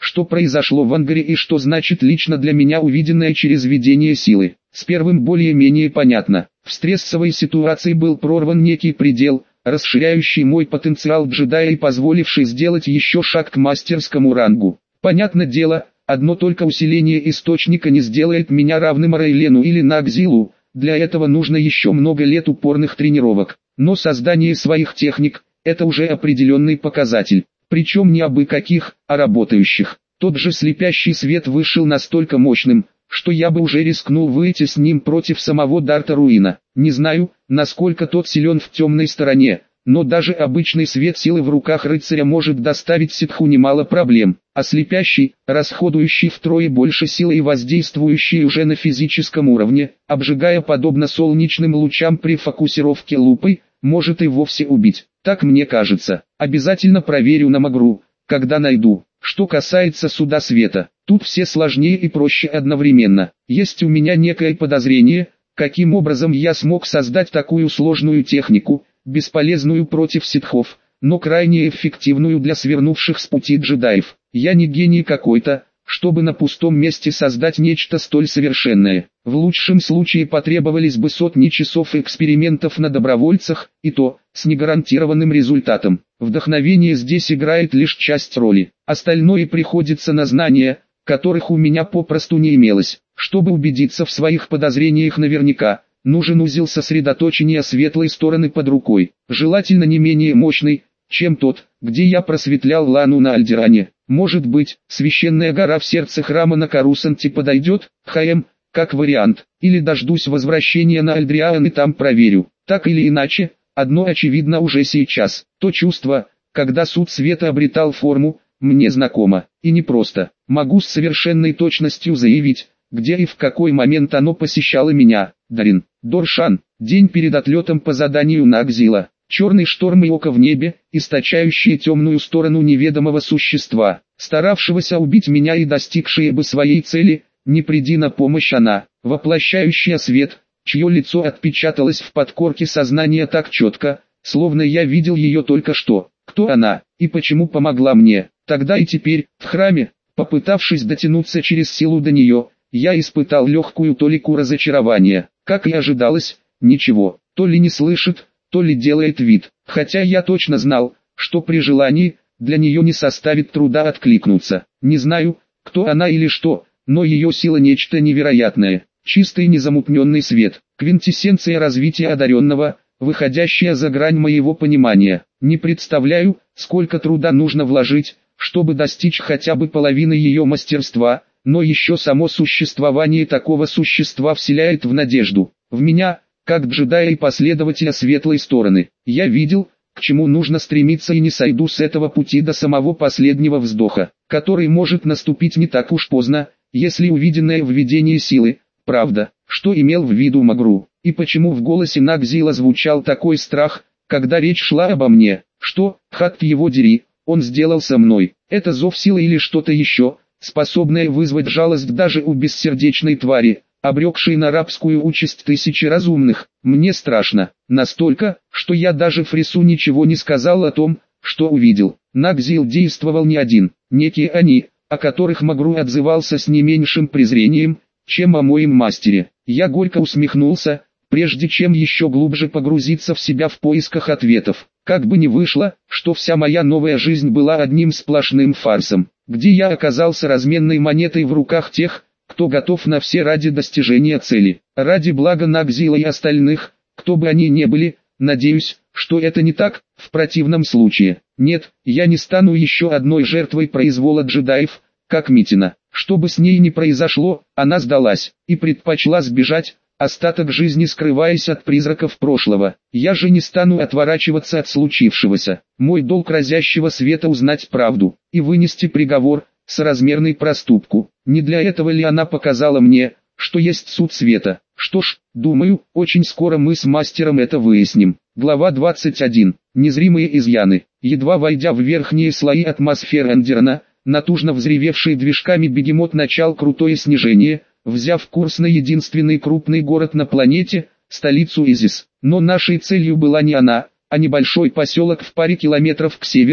что произошло в ангаре и что значит лично для меня увиденное через видение силы. С первым более-менее понятно. В стрессовой ситуации был прорван некий предел, расширяющий мой потенциал джедая и позволивший сделать еще шаг к мастерскому рангу. Понятное дело, одно только усиление источника не сделает меня равным Рейлену или Нагзилу, для этого нужно еще много лет упорных тренировок. Но создание своих техник – это уже определенный показатель. Причем не абы каких, а работающих. Тот же слепящий свет вышел настолько мощным, что я бы уже рискнул выйти с ним против самого Дарта Руина. Не знаю, насколько тот силен в темной стороне, но даже обычный свет силы в руках рыцаря может доставить ситху немало проблем. А слепящий, расходующий втрое больше силы и воздействующий уже на физическом уровне, обжигая подобно солнечным лучам при фокусировке лупой, может и вовсе убить. Так мне кажется. Обязательно проверю на Магру, когда найду. Что касается суда света, тут все сложнее и проще одновременно. Есть у меня некое подозрение, каким образом я смог создать такую сложную технику, бесполезную против ситхов, но крайне эффективную для свернувших с пути джедаев. Я не гений какой-то, чтобы на пустом месте создать нечто столь совершенное. В лучшем случае потребовались бы сотни часов экспериментов на добровольцах, и то, с негарантированным результатом. Вдохновение здесь играет лишь часть роли, остальное приходится на знания, которых у меня попросту не имелось. Чтобы убедиться в своих подозрениях наверняка, нужен узел сосредоточения светлой стороны под рукой, желательно не менее мощный, чем тот, где я просветлял Лану на Альдеране. Может быть, священная гора в сердце храма на Карусанте подойдет, как вариант, или дождусь возвращения на Альдриан и там проверю. Так или иначе, одно очевидно уже сейчас, то чувство, когда суд света обретал форму, мне знакомо, и не просто. Могу с совершенной точностью заявить, где и в какой момент оно посещало меня. Дарин, Доршан, день перед отлетом по заданию Нагзила. Черный шторм и око в небе, источающие темную сторону неведомого существа, старавшегося убить меня и достигшие бы своей цели, не приди на помощь она, воплощающая свет, чье лицо отпечаталось в подкорке сознания так четко, словно я видел ее только что. Кто она, и почему помогла мне? Тогда и теперь, в храме, попытавшись дотянуться через силу до нее, я испытал легкую толику разочарования. Как и ожидалось, ничего, то ли не слышит, то ли делает вид, хотя я точно знал, что при желании, для нее не составит труда откликнуться. Не знаю, кто она или что, но ее сила нечто невероятное, чистый незамутненный свет, квинтэссенция развития одаренного, выходящая за грань моего понимания. Не представляю, сколько труда нужно вложить, чтобы достичь хотя бы половины ее мастерства, но еще само существование такого существа вселяет в надежду. В меня, как джедая и последователя светлой стороны, я видел, к чему нужно стремиться и не сойду с этого пути до самого последнего вздоха, который может наступить не так уж поздно, если увиденное в видении силы, правда, что имел в виду Магру, и почему в голосе Нагзила звучал такой страх, когда речь шла обо мне, что, хат его дери, он сделал со мной, это зов силы или что-то еще, способное вызвать жалость даже у бессердечной твари, обрекшей на рабскую участь тысячи разумных. Мне страшно, настолько, что я даже Фрису ничего не сказал о том, что увидел. Нагзил действовал не один, некие они, о которых Магру отзывался с не меньшим презрением, чем о моем мастере. Я горько усмехнулся, прежде чем еще глубже погрузиться в себя в поисках ответов. Как бы ни вышло, что вся моя новая жизнь была одним сплошным фарсом, где я оказался разменной монетой в руках тех, кто готов на все ради достижения цели, ради блага Нагзила и остальных, кто бы они ни были. Надеюсь, что это не так, в противном случае. Нет, я не стану еще одной жертвой произвола джедаев, как Митина. Что бы с ней ни произошло, она сдалась и предпочла сбежать, остаток жизни скрываясь от призраков прошлого. Я же не стану отворачиваться от случившегося. Мой долг разящего света узнать правду и вынести приговор, соразмерный проступку. Не для этого ли она показала мне, что есть суд света? Что ж, думаю, очень скоро мы с мастером это выясним. Глава 21. Незримые изъяны. Едва войдя в верхние слои атмосферы Андерна, натужно взревевший движками бегемот начал крутое снижение, взяв курс на единственный крупный город на планете, столицу Изис. Но нашей целью была не она, а небольшой поселок в паре километров к северу,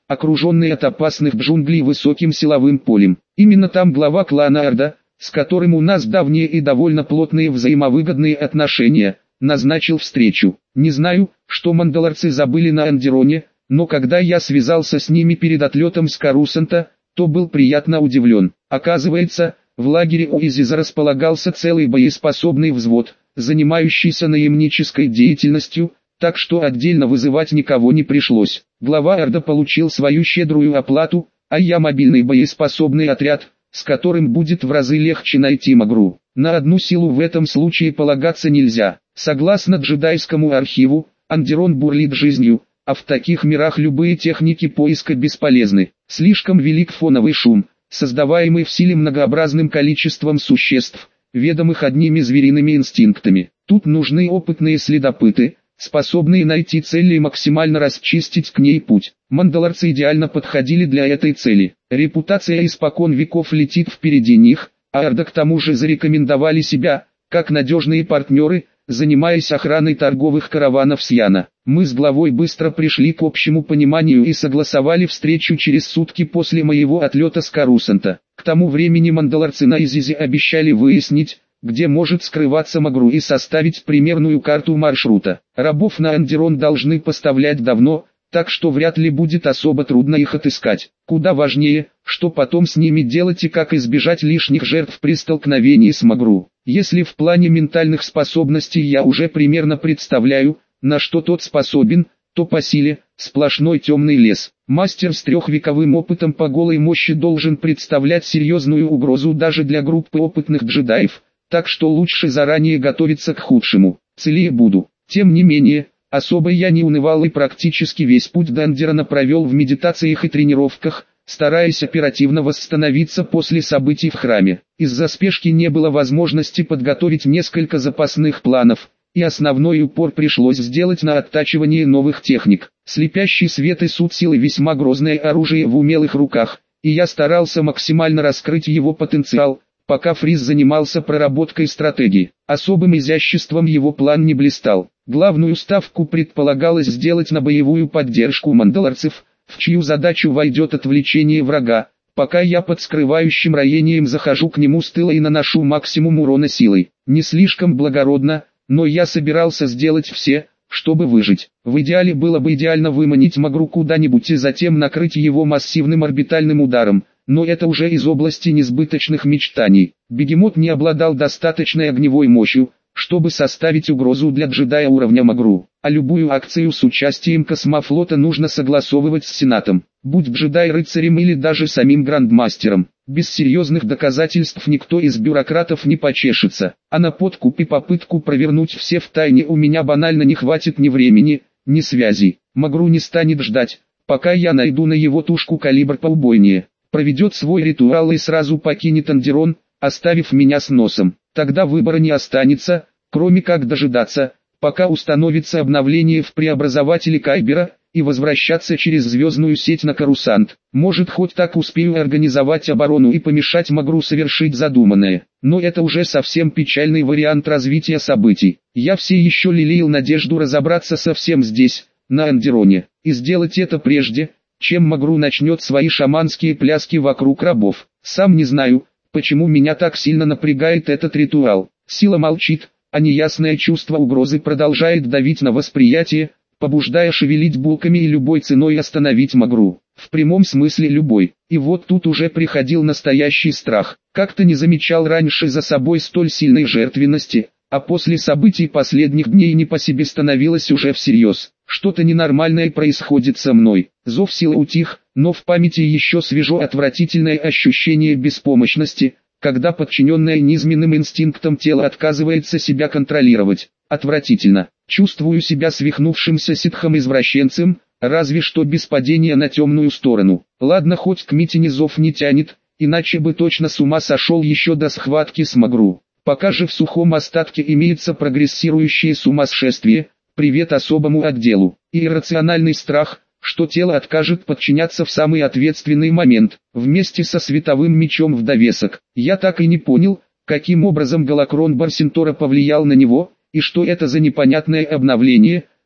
окруженный от опасных джунглей высоким силовым полем. Именно там глава клана Орда, с которым у нас давние и довольно плотные взаимовыгодные отношения, назначил встречу. Не знаю, что мандалорцы забыли на Андероне, но когда я связался с ними перед отлетом с Корусанта, то был приятно удивлен. Оказывается, в лагере у Изиза располагался целый боеспособный взвод, занимающийся наемнической деятельностью, так что отдельно вызывать никого не пришлось. Глава Орда получил свою щедрую оплату, а я мобильный боеспособный отряд, с которым будет в разы легче найти Магру. На одну силу в этом случае полагаться нельзя. Согласно джедайскому архиву, Андерон бурлит жизнью, а в таких мирах любые техники поиска бесполезны. Слишком велик фоновый шум, создаваемый в силе многообразным количеством существ, ведомых одними звериными инстинктами. Тут нужны опытные следопыты, способные найти цель и максимально расчистить к ней путь. Мандалорцы идеально подходили для этой цели. Репутация испокон веков летит впереди них, а Орда к тому же зарекомендовали себя, как надежные партнеры, занимаясь охраной торговых караванов с Яна. Мы с главой быстро пришли к общему пониманию и согласовали встречу через сутки после моего отлета с Корусанта. К тому времени мандалорцы на Изизе обещали выяснить, где может скрываться Магру, и составить примерную карту маршрута. Рабов на Андерон должны поставлять давно, так что вряд ли будет особо трудно их отыскать. Куда важнее, что потом с ними делать и как избежать лишних жертв при столкновении с Магру. Если в плане ментальных способностей я уже примерно представляю, на что тот способен, то по силе – сплошной темный лес. Мастер с трехвековым опытом по голой мощи должен представлять серьезную угрозу даже для группы опытных джедаев, так что лучше заранее готовиться к худшему. Целее буду. Тем не менее, особо я не унывал и практически весь путь до Андерона провел в медитациях и тренировках, стараясь оперативно восстановиться после событий в храме. Из-за спешки не было возможности подготовить несколько запасных планов, и основной упор пришлось сделать на оттачивание новых техник. Слепящий свет и суд силы — весьма грозное оружие в умелых руках, и я старался максимально раскрыть его потенциал, пока Фриз занимался проработкой стратегии. Особым изяществом его план не блистал. Главную ставку предполагалось сделать на боевую поддержку мандалорцев, в чью задачу войдет отвлечение врага, пока я под скрывающим роением захожу к нему с тыла и наношу максимум урона силой. Не слишком благородно, но я собирался сделать все, чтобы выжить. В идеале было бы идеально выманить Магру куда-нибудь и затем накрыть его массивным орбитальным ударом, но это уже из области несбыточных мечтаний. Бегемот не обладал достаточной огневой мощью, чтобы составить угрозу для джедая уровня Магру, а любую акцию с участием космофлота нужно согласовывать с Сенатом, будь джедай рыцарем или даже самим грандмастером. Без серьезных доказательств никто из бюрократов не почешется, а на подкуп и попытку провернуть все в тайне у меня банально не хватит ни времени, ни связей. Магру не станет ждать, пока я найду на его тушку калибр поубойнее, проведет свой ритуал и сразу покинет Андерон, оставив меня с носом. Тогда выбора не останется, кроме как дожидаться, пока установится обновление в преобразователе Кайбера, и возвращаться через звездную сеть на Корусант. Может, хоть так успею организовать оборону и помешать Магру совершить задуманное. Но это уже совсем печальный вариант развития событий. Я все еще лелеял надежду разобраться со всем здесь, на Андероне, и сделать это прежде, чем Магру начнет свои шаманские пляски вокруг рабов. Сам не знаю, почему меня так сильно напрягает этот ритуал. Сила молчит, а неясное чувство угрозы продолжает давить на восприятие, побуждая шевелить булками и любой ценой остановить Магру. В прямом смысле любой. И вот тут уже приходил настоящий страх. Как-то не замечал раньше за собой столь сильной жертвенности, а после событий последних дней не по себе становилось уже всерьез. Что-то ненормальное происходит со мной. Зов силы утих, но в памяти еще свежо отвратительное ощущение беспомощности, когда подчиненное низменным инстинктам тело отказывается себя контролировать. Отвратительно. Чувствую себя свихнувшимся ситхом-извращенцем, разве что без падения на темную сторону. Ладно, хоть к Митине зов не тянет, иначе бы точно с ума сошел еще до схватки с Магру. Пока же в сухом остатке имеется прогрессирующее сумасшествие, привет особому отделу, и иррациональный страх, что тело откажет подчиняться в самый ответственный момент, вместе со световым мечом в довесок. Я так и не понял, каким образом Галакрон Барсентора повлиял на него, и что это за непонятное обновление,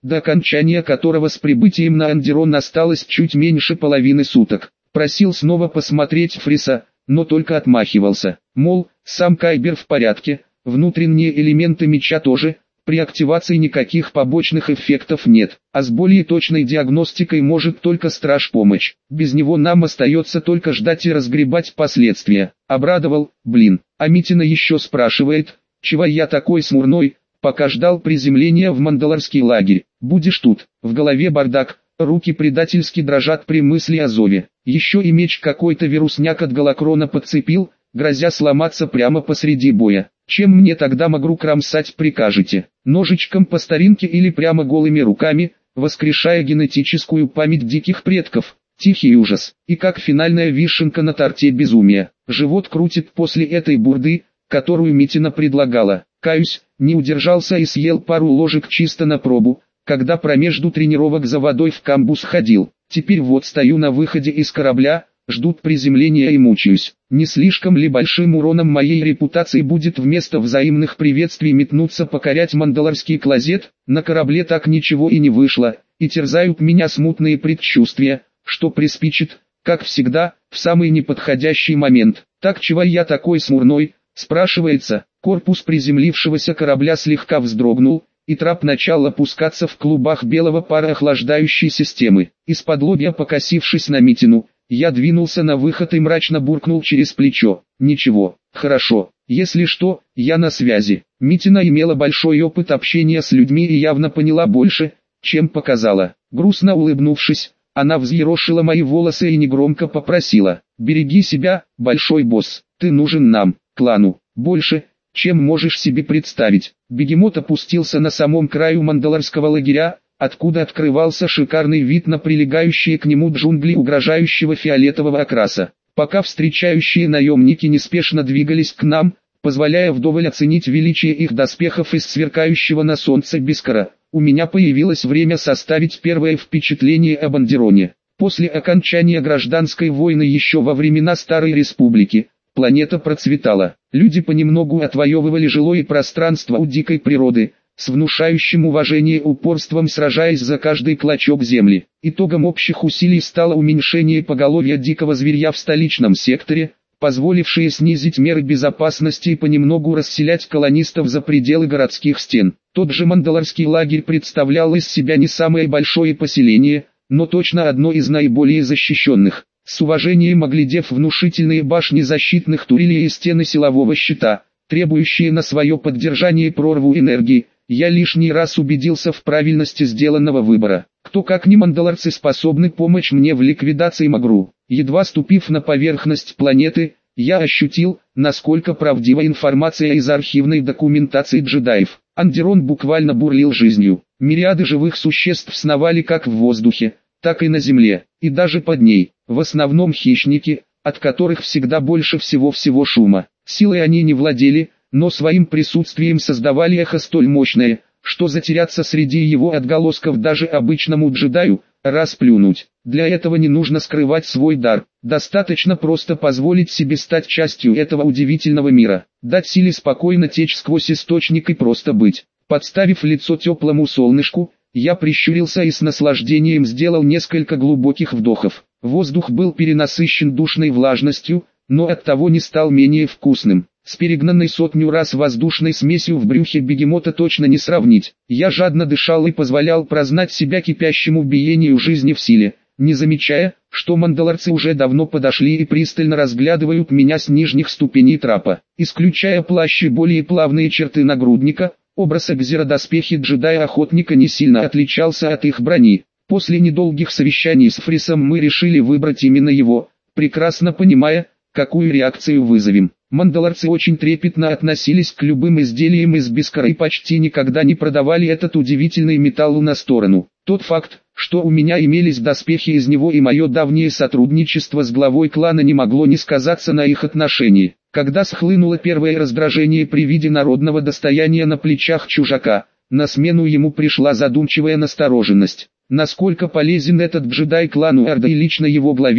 до окончания которого с прибытием на Андерон осталось чуть меньше половины суток. Просил снова посмотреть Фриса, но только отмахивался, мол, сам Кайбер в порядке, внутренние элементы меча тоже, при активации никаких побочных эффектов нет, а с более точной диагностикой может только страж помочь. Без него нам остается только ждать и разгребать последствия. Обрадовал, блин. А Митина еще спрашивает, чего я такой смурной, пока ждал приземления в мандалорский лагерь. Будешь тут. В голове бардак, руки предательски дрожат при мысли о зове. Еще и меч какой-то вирусняк от Галакрона подцепил, грозя сломаться прямо посреди боя. Чем мне тогда могу кромсать прикажете? Ножичком по старинке или прямо голыми руками, воскрешая генетическую память диких предков? Тихий ужас. И как финальная вишенка на торте безумия. Живот крутит после этой бурды, которую Митина предлагала. Каюсь, не удержался и съел пару ложек чисто на пробу, когда промежду тренировок за водой в камбус ходил. Теперь вот стою на выходе из корабля, ждут приземления и мучаюсь. Не слишком ли большим уроном моей репутации будет вместо взаимных приветствий метнуться покорять мандалорский клозет? На корабле так ничего и не вышло, и терзают меня смутные предчувствия, что приспичит, как всегда, в самый неподходящий момент. Так чего я такой смурной, спрашивается. Корпус приземлившегося корабля слегка вздрогнул, и трап начал опускаться в клубах белого пара охлаждающей системы. Исподлобья покосившись на Митину, я двинулся на выход и мрачно буркнул через плечо. Ничего, хорошо, если что, я на связи. Митина имела большой опыт общения с людьми и явно поняла больше, чем показала. Грустно улыбнувшись, она взъерошила мои волосы и негромко попросила: «Береги себя, большой босс, ты нужен нам, клану, больше, чем можешь себе представить». Бегемот опустился на самом краю мандалорского лагеря, откуда открывался шикарный вид на прилегающие к нему джунгли угрожающего фиолетового окраса. Пока встречающие наемники неспешно двигались к нам, позволяя вдоволь оценить величие их доспехов из сверкающего на солнце бискара, у меня появилось время составить первое впечатление об Андероне. После окончания гражданской войны еще во времена Старой Республики, планета процветала. Люди понемногу отвоевывали жилое пространство у дикой природы, с внушающим уважение упорством сражаясь за каждый клочок земли. Итогом общих усилий стало уменьшение поголовья дикого зверья в столичном секторе, позволившее снизить меры безопасности и понемногу расселять колонистов за пределы городских стен. Тот же мандалорский лагерь представлял из себя не самое большое поселение, но точно одно из наиболее защищенных. С уважением оглядев внушительные башни защитных турелей и стены силового щита, требующие на свое поддержание прорву энергии, я лишний раз убедился в правильности сделанного выбора. Кто как не мандалорцы способны помочь мне в ликвидации Магру. Едва ступив на поверхность планеты, я ощутил, насколько правдива информация из архивной документации джедаев. Андерон буквально бурлил жизнью. Мириады живых существ сновали как в воздухе, так и на земле, и даже под ней. В основном хищники, от которых всегда больше всего шума. Силой они не владели, но своим присутствием создавали эхо столь мощное, что затеряться среди его отголосков даже обычному джедаю, расплюнуть. Для этого не нужно скрывать свой дар, достаточно просто позволить себе стать частью этого удивительного мира, дать силе спокойно течь сквозь источник и просто быть. Подставив лицо теплому солнышку, я прищурился и с наслаждением сделал несколько глубоких вдохов. Воздух был перенасыщен душной влажностью, но оттого не стал менее вкусным. С перегнанной сотню раз воздушной смесью в брюхе бегемота точно не сравнить. Я жадно дышал и позволял прознать себя кипящему биению жизни в силе, не замечая, что мандалорцы уже давно подошли и пристально разглядывают меня с нижних ступеней трапа. Исключая плащ и более плавные черты нагрудника, образ экзеродоспехи джедая-охотника не сильно отличался от их брони. После недолгих совещаний с Фрисом мы решили выбрать именно его, прекрасно понимая, какую реакцию вызовем. Мандалорцы очень трепетно относились к любым изделиям из бискара и почти никогда не продавали этот удивительный металл на сторону. Тот факт, что у меня имелись доспехи из него и мое давнее сотрудничество с главой клана не могло не сказаться на их отношении. Когда схлынуло первое раздражение при виде народного достояния на плечах чужака, на смену ему пришла задумчивая настороженность. Насколько полезен этот джедай клану Эрда и лично его главе,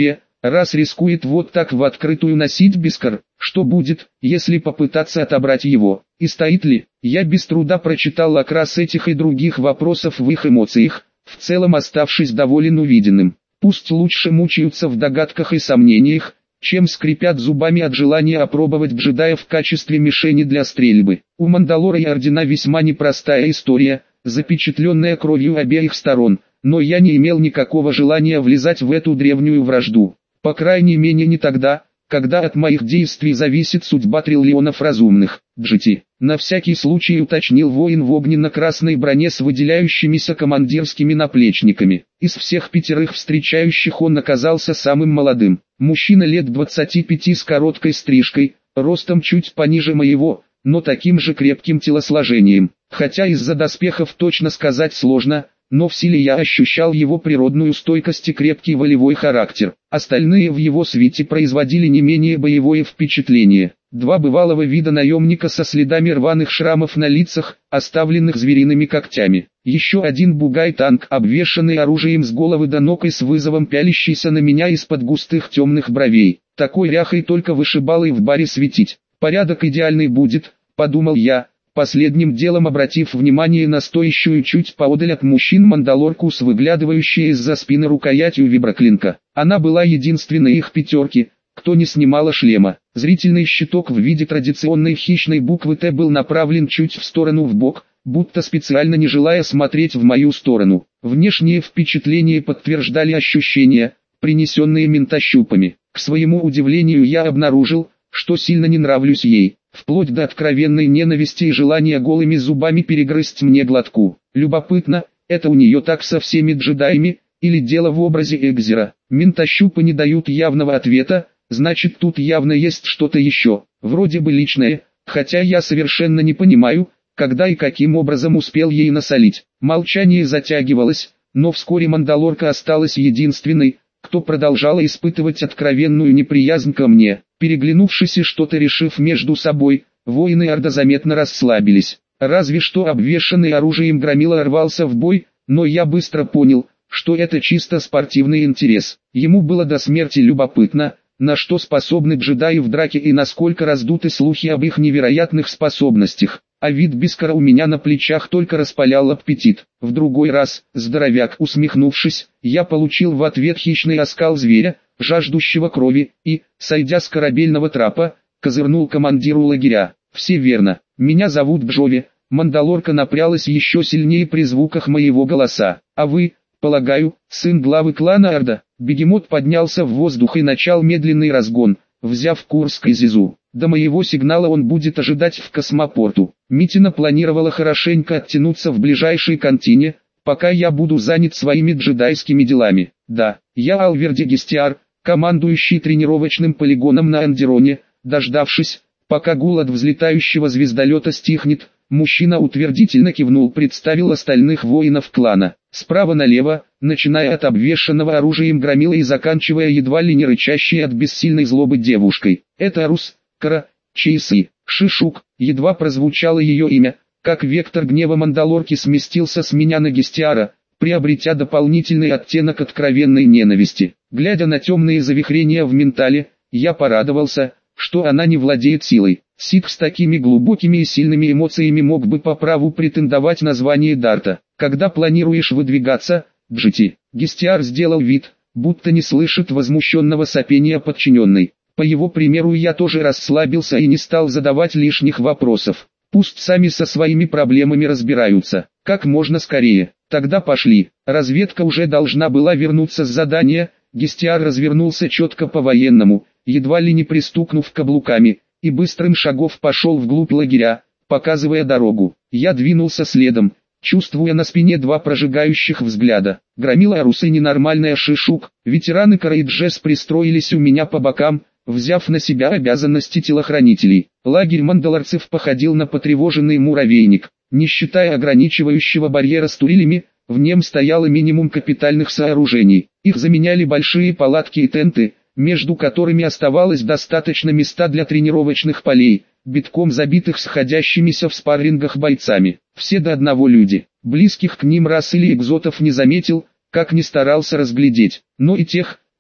раз рискует вот так в открытую носить Бискар, что будет, если попытаться отобрать его, и стоит ли? Я без труда прочитал окрас этих и других вопросов в их эмоциях, в целом оставшись доволен увиденным. Пусть лучше мучаются в догадках и сомнениях, чем скрипят зубами от желания опробовать джедая в качестве мишени для стрельбы. У Мандалора и Ордена весьма непростая история, запечатленная кровью обеих сторон, но я не имел никакого желания влезать в эту древнюю вражду. По крайней мере не тогда, когда от моих действий зависит судьба триллионов разумных. GT. На всякий случай уточнил воин в огненно-красной броне с выделяющимися командирскими наплечниками. Из всех 5 встречающих он оказался самым молодым. Мужчина лет 25 с короткой стрижкой, ростом чуть пониже моего, но таким же крепким телосложением. Хотя из-за доспехов точно сказать сложно, но в силе я ощущал его природную стойкость и крепкий волевой характер. Остальные в его свите производили не менее боевое впечатление. 2 бывалого вида наемника со следами рваных шрамов на лицах, оставленных звериными когтями. Еще один бугай-танк, обвешанный оружием с головы до ног и с вызовом пялящийся на меня из-под густых темных бровей. Такой ряхой только вышибалой в баре светить. Порядок идеальный будет, подумал я, последним делом обратив внимание на стоящую чуть поодаль от мужчин мандалорку с выглядывающей из-за спины рукоятью виброклинка. Она была единственной их 5, кто не снимала шлема. Зрительный щиток в виде традиционной хищной буквы Т был направлен чуть в сторону вбок, будто специально не желая смотреть в мою сторону. Внешние впечатления подтверждали ощущения, принесенные ментощупами. К своему удивлению я обнаружил, что сильно не нравлюсь ей, вплоть до откровенной ненависти и желания голыми зубами перегрызть мне глотку. Любопытно, это у нее так со всеми джедаями, или дело в образе Экзера? Ментощупы не дают явного ответа, значит тут явно есть что-то еще, вроде бы личное, хотя я совершенно не понимаю, когда и каким образом успел ей насолить. Молчание затягивалось, но вскоре мандалорка осталась единственной, кто продолжала испытывать откровенную неприязнь ко мне. Переглянувшись и что-то решив между собой, воины Орда заметно расслабились. Разве что обвешанный оружием громила рвался в бой, но я быстро понял, что это чисто спортивный интерес. Ему было до смерти любопытно, на что способны джедаи в драке и насколько раздуты слухи об их невероятных способностях. А вид Бискара у меня на плечах только распалял аппетит. В другой раз, здоровяк усмехнувшись, я получил в ответ хищный оскал зверя, жаждущего крови, и, сойдя с корабельного трапа, козырнул командиру лагеря. Все верно, меня зовут Джови. Мандалорка напрялась еще сильнее при звуках моего голоса. А вы, полагаю, сын главы клана Орда? Бегемот поднялся в воздух и начал медленный разгон, взяв курс к Изизу. До моего сигнала он будет ожидать в космопорту. Митина планировала хорошенько оттянуться в ближайшей контине, пока я буду занят своими джедайскими делами. Да, я Алверди Гестиар, командующий тренировочным полигоном на Андероне. Дождавшись, пока гул от взлетающего звездолета стихнет, мужчина утвердительно кивнул, представил остальных воинов клана. Справа налево, начиная от обвешанного оружием громила и заканчивая едва ли не рычащей от бессильной злобы девушкой. Это Арус Кара Чейсы, Шишук, едва прозвучало ее имя, как вектор гнева мандалорки сместился с меня на Гестиара, приобретя дополнительный оттенок откровенной ненависти. Глядя на темные завихрения в ментале, я порадовался, что она не владеет силой. Ситх с такими глубокими и сильными эмоциями мог бы по праву претендовать на звание Дарта. Когда планируешь выдвигаться, GT? Гестиар сделал вид, будто не слышит возмущенного сопения подчиненной. По его примеру я тоже расслабился и не стал задавать лишних вопросов. Пусть сами со своими проблемами разбираются. Как можно скорее. Тогда пошли. Разведка уже должна была вернуться с задания. Гестиар развернулся четко по-военному, едва ли не пристукнув каблуками, и быстрым шагов пошел вглубь лагеря, показывая дорогу. Я двинулся следом, чувствуя на спине 2 прожигающих взгляда. Громила Арус и ненормальная Шишук. Ветераны Караиджес пристроились у меня по бокам, взяв на себя обязанности телохранителей. Лагерь мандалорцев походил на потревоженный муравейник. Не считая ограничивающего барьера с турилями, в нем стояло минимум капитальных сооружений. Их заменяли большие палатки и тенты, между которыми оставалось достаточно места для тренировочных полей, битком забитых сходящимися в спаррингах бойцами. Все до одного люди. Близких к ним рас или экзотов не заметил, как не старался разглядеть, но и тех,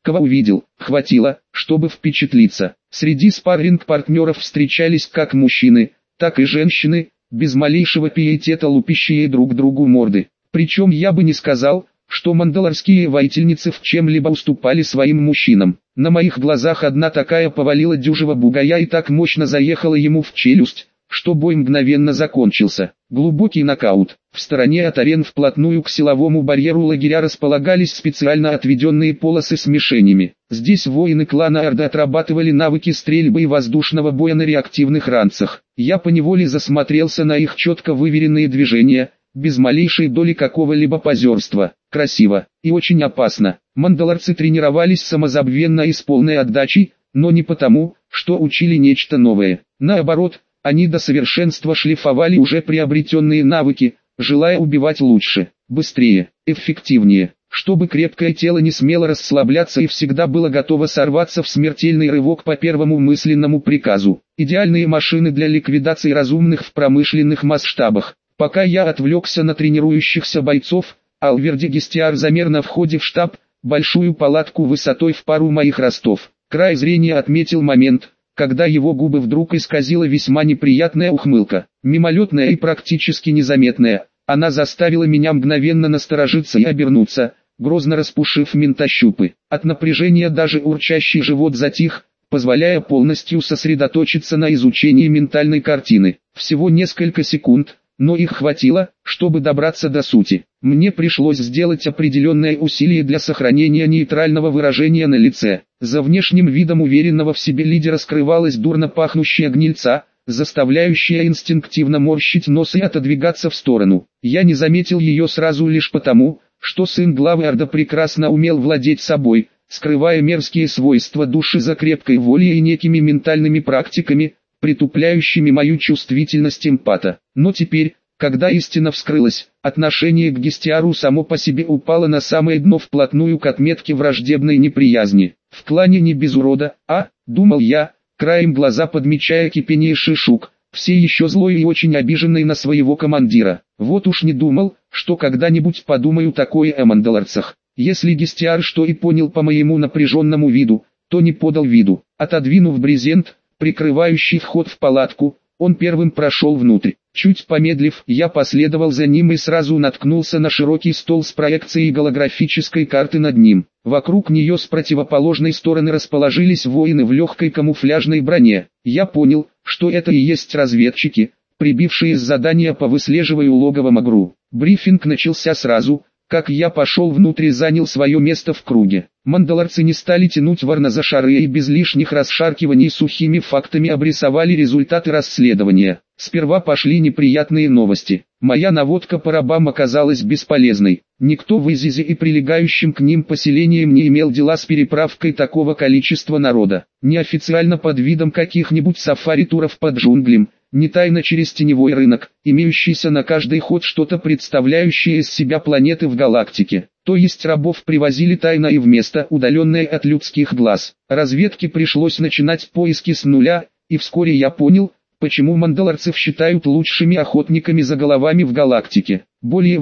Кого увидел, хватило, чтобы впечатлиться. Среди спарринг-партнеров встречались как мужчины, так и женщины, без малейшего пиетета лупящие друг другу морды. Причем я бы не сказал, что мандалорские воительницы в чем-либо уступали своим мужчинам. На моих глазах одна такая повалила дюжего бугая и так мощно заехала ему в челюсть, что бой мгновенно закончился. Глубокий нокаут. В стороне от арен вплотную к силовому барьеру лагеря располагались специально отведенные полосы с мишенями. Здесь воины клана Орда отрабатывали навыки стрельбы и воздушного боя на реактивных ранцах. Я поневоле засмотрелся на их четко выверенные движения, без малейшей доли какого-либо позерства. Красиво и очень опасно. Мандалорцы тренировались самозабвенно и с полной отдачей, но не потому, что учили нечто новое. Наоборот, они до совершенства шлифовали уже приобретенные навыки, желая убивать лучше, быстрее, эффективнее, чтобы крепкое тело не смело расслабляться и всегда было готово сорваться в смертельный рывок по первому мысленному приказу. Идеальные машины для ликвидации разумных в промышленных масштабах. Пока я отвлекся на тренирующихся бойцов, Алверди Гестиар замер на входе в штаб, большую палатку высотой в пару моих ростов. Край зрения отметил момент, когда его губы вдруг исказила весьма неприятная ухмылка, мимолетная и практически незаметная. Она заставила меня мгновенно насторожиться и обернуться, грозно распушив ментощупы. От напряжения даже урчащий живот затих, позволяя полностью сосредоточиться на изучении ментальной картины. Всего несколько секунд, но их хватило, чтобы добраться до сути. Мне пришлось сделать определенное усилие для сохранения нейтрального выражения на лице. За внешним видом уверенного в себе лидера скрывалась дурно пахнущая гнильца, заставляющая инстинктивно морщить нос и отодвигаться в сторону. Я не заметил ее сразу лишь потому, что сын главы Орда прекрасно умел владеть собой, скрывая мерзкие свойства души за крепкой волей и некими ментальными практиками, притупляющими мою чувствительность эмпата. Но теперь, когда истина вскрылась, отношение к Гестиару само по себе упало на самое дно вплотную к отметке враждебной неприязни. В клане не без урода, думал я, краем глаза подмечая кипение шишук, все еще злой и очень обиженный на своего командира. Вот уж не думал, что когда-нибудь подумаю такое о мандалорцах. Если Гестиар что и понял по моему напряженному виду, то не подал виду. Отодвинув брезент, прикрывающий вход в палатку, он первым прошел внутрь. Чуть помедлив, я последовал за ним и сразу наткнулся на широкий стол с проекцией голографической карты над ним. Вокруг нее с противоположной стороны расположились воины в легкой камуфляжной броне. Я понял, что это и есть разведчики, прибившие с задания по выслеживанию логова Магру. Брифинг начался сразу, как я пошел внутрь и занял свое место в круге. Мандалорцы не стали тянуть ворна за шары и без лишних расшаркиваний сухими фактами обрисовали результаты расследования. Сперва пошли неприятные новости. Моя наводка по рабам оказалась бесполезной. Никто в Изизе и прилегающим к ним поселениям не имел дела с переправкой такого количества народа. Неофициально под видом каких-нибудь сафари-туров под джунглям, не тайно через теневой рынок, имеющийся на каждый ход что-то представляющее из себя планеты в галактике. То есть рабов привозили тайно и в место, удаленное от людских глаз. Разведке пришлось начинать поиски с нуля, и вскоре я понял, почему мандалорцев считают лучшими охотниками за головами в галактике. Более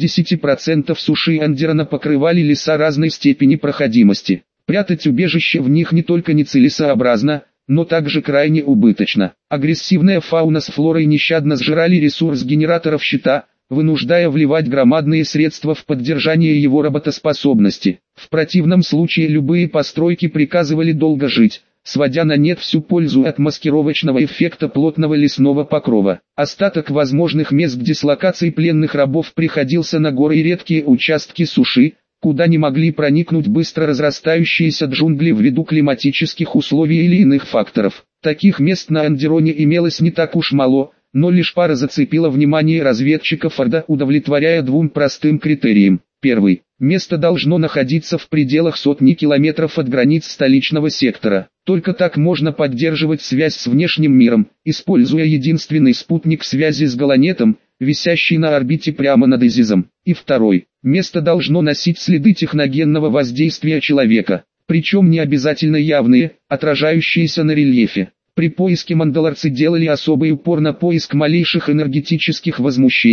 80% суши Андерона покрывали леса разной степени проходимости. Прятать убежище в них не только нецелесообразно, но также крайне убыточно. Агрессивная фауна с флорой нещадно сжирали ресурс генераторов щита, вынуждая вливать громадные средства в поддержание его работоспособности. В противном случае любые постройки приказывали долго жить, сводя на нет всю пользу от маскировочного эффекта плотного лесного покрова. Остаток возможных мест дислокации пленных рабов приходился на горы и редкие участки суши, куда не могли проникнуть быстро разрастающиеся джунгли ввиду климатических условий или иных факторов. Таких мест на Андероне имелось не так уж мало, но лишь пара зацепила внимание разведчиков Орда, удовлетворяя двум простым критериям. Первый. Место должно находиться в пределах сотни километров от границ столичного сектора. Только так можно поддерживать связь с внешним миром, используя единственный спутник связи с Галанетом, висящий на орбите прямо над Изизом. И второй. Место должно носить следы техногенного воздействия человека, причем не обязательно явные, отражающиеся на рельефе. При поиске мандалорцы делали особый упор на поиск малейших энергетических возмущений,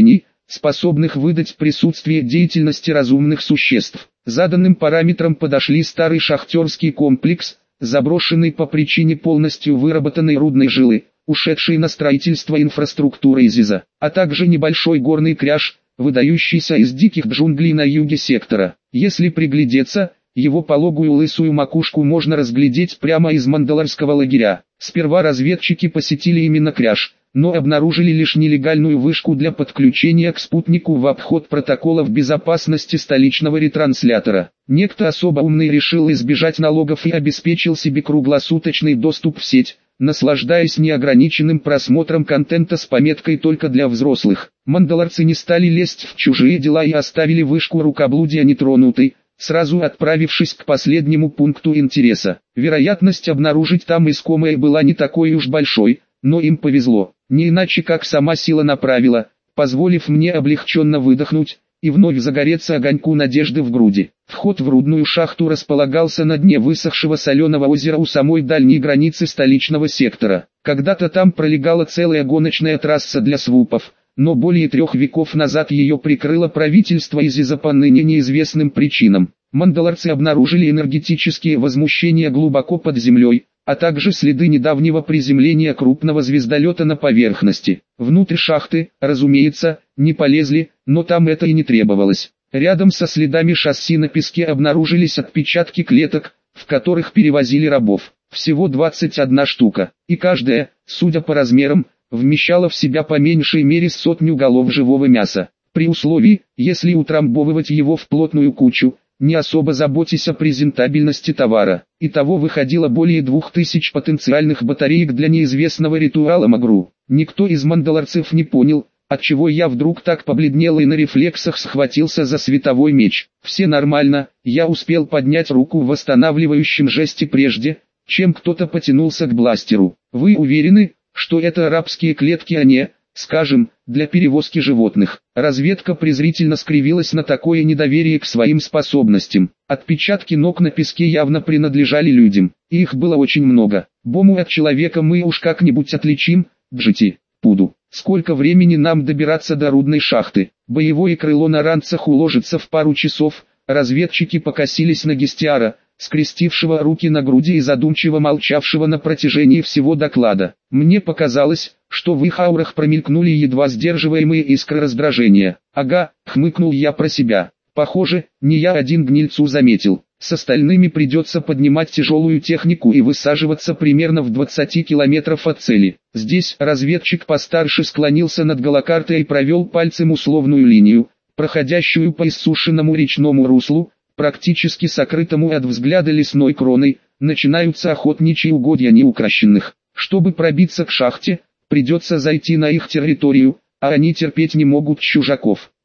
способных выдать присутствие деятельности разумных существ. Заданным параметрам подошли старый шахтерский комплекс, заброшенный по причине полностью выработанной рудной жилы, ушедшей на строительство инфраструктуры ИЗИЗа, а также небольшой горный кряж, выдающийся из диких джунглей на юге сектора. Если приглядеться, его пологую лысую макушку можно разглядеть прямо из мандалорского лагеря. Сперва разведчики посетили именно кряж, но обнаружили лишь нелегальную вышку для подключения к спутнику в обход протоколов безопасности столичного ретранслятора. Некто особо умный решил избежать налогов и обеспечил себе круглосуточный доступ в сеть, наслаждаясь неограниченным просмотром контента с пометкой «Только для взрослых». Мандалорцы не стали лезть в чужие дела и оставили вышку рукоблудия нетронутой, сразу отправившись к последнему пункту интереса. Вероятность обнаружить там искомое была не такой уж большой, но им повезло, не иначе как сама сила направила, позволив мне облегченно выдохнуть и вновь загореться огоньку надежды в груди. Вход в рудную шахту располагался на дне высохшего соленого озера у самой дальней границы столичного сектора. Когда-то там пролегала целая гоночная трасса для свупов, но более 3 веков назад ее прикрыло правительство из-за по ныне неизвестным причинам. Мандалорцы обнаружили энергетические возмущения глубоко под землей, а также следы недавнего приземления крупного звездолета на поверхности. Внутрь шахты, разумеется, не полезли, но там это и не требовалось. Рядом со следами шасси на песке обнаружились отпечатки клеток, в которых перевозили рабов. Всего 21 штука, и каждая, судя по размерам, вмещала в себя по меньшей мере 100 голов живого мяса. При условии, если утрамбовывать его в плотную кучу, не особо заботясь о презентабельности товара. Итого выходило более 2000 потенциальных батареек для неизвестного ритуала Магру. Никто из мандалорцев не понял, отчего я вдруг так побледнел и на рефлексах схватился за световой меч. Все нормально, я успел поднять руку в восстанавливающем жесте прежде, чем кто-то потянулся к бластеру. Вы уверены, что это арабские клетки, а не, скажем, для перевозки животных? Разведка презрительно скривилась на такое недоверие к своим способностям. Отпечатки ног на песке явно принадлежали людям, и их было очень много. Бому от человека мы уж как-нибудь отличим, Джити, Пуду. Сколько времени нам добираться до рудной шахты? Боевое крыло на ранцах уложится в пару часов. Разведчики покосились на Гестиара, скрестившего руки на груди и задумчиво молчавшего на протяжении всего доклада. Мне показалось, что в их аурах промелькнули едва сдерживаемые искры раздражения. «Ага», — хмыкнул я про себя. «Похоже, не я один гнильцу заметил. С остальными придется поднимать тяжелую технику и высаживаться примерно в 20 километров от цели». Здесь разведчик постарше склонился над голокартой и провел пальцем условную линию, проходящую по иссушенному речному руслу, практически сокрытому от взгляда лесной кроной. Начинаются охотничьи угодья неукрощенных. Чтобы пробиться к шахте, придется зайти на их территорию, а они терпеть не могут чужаков.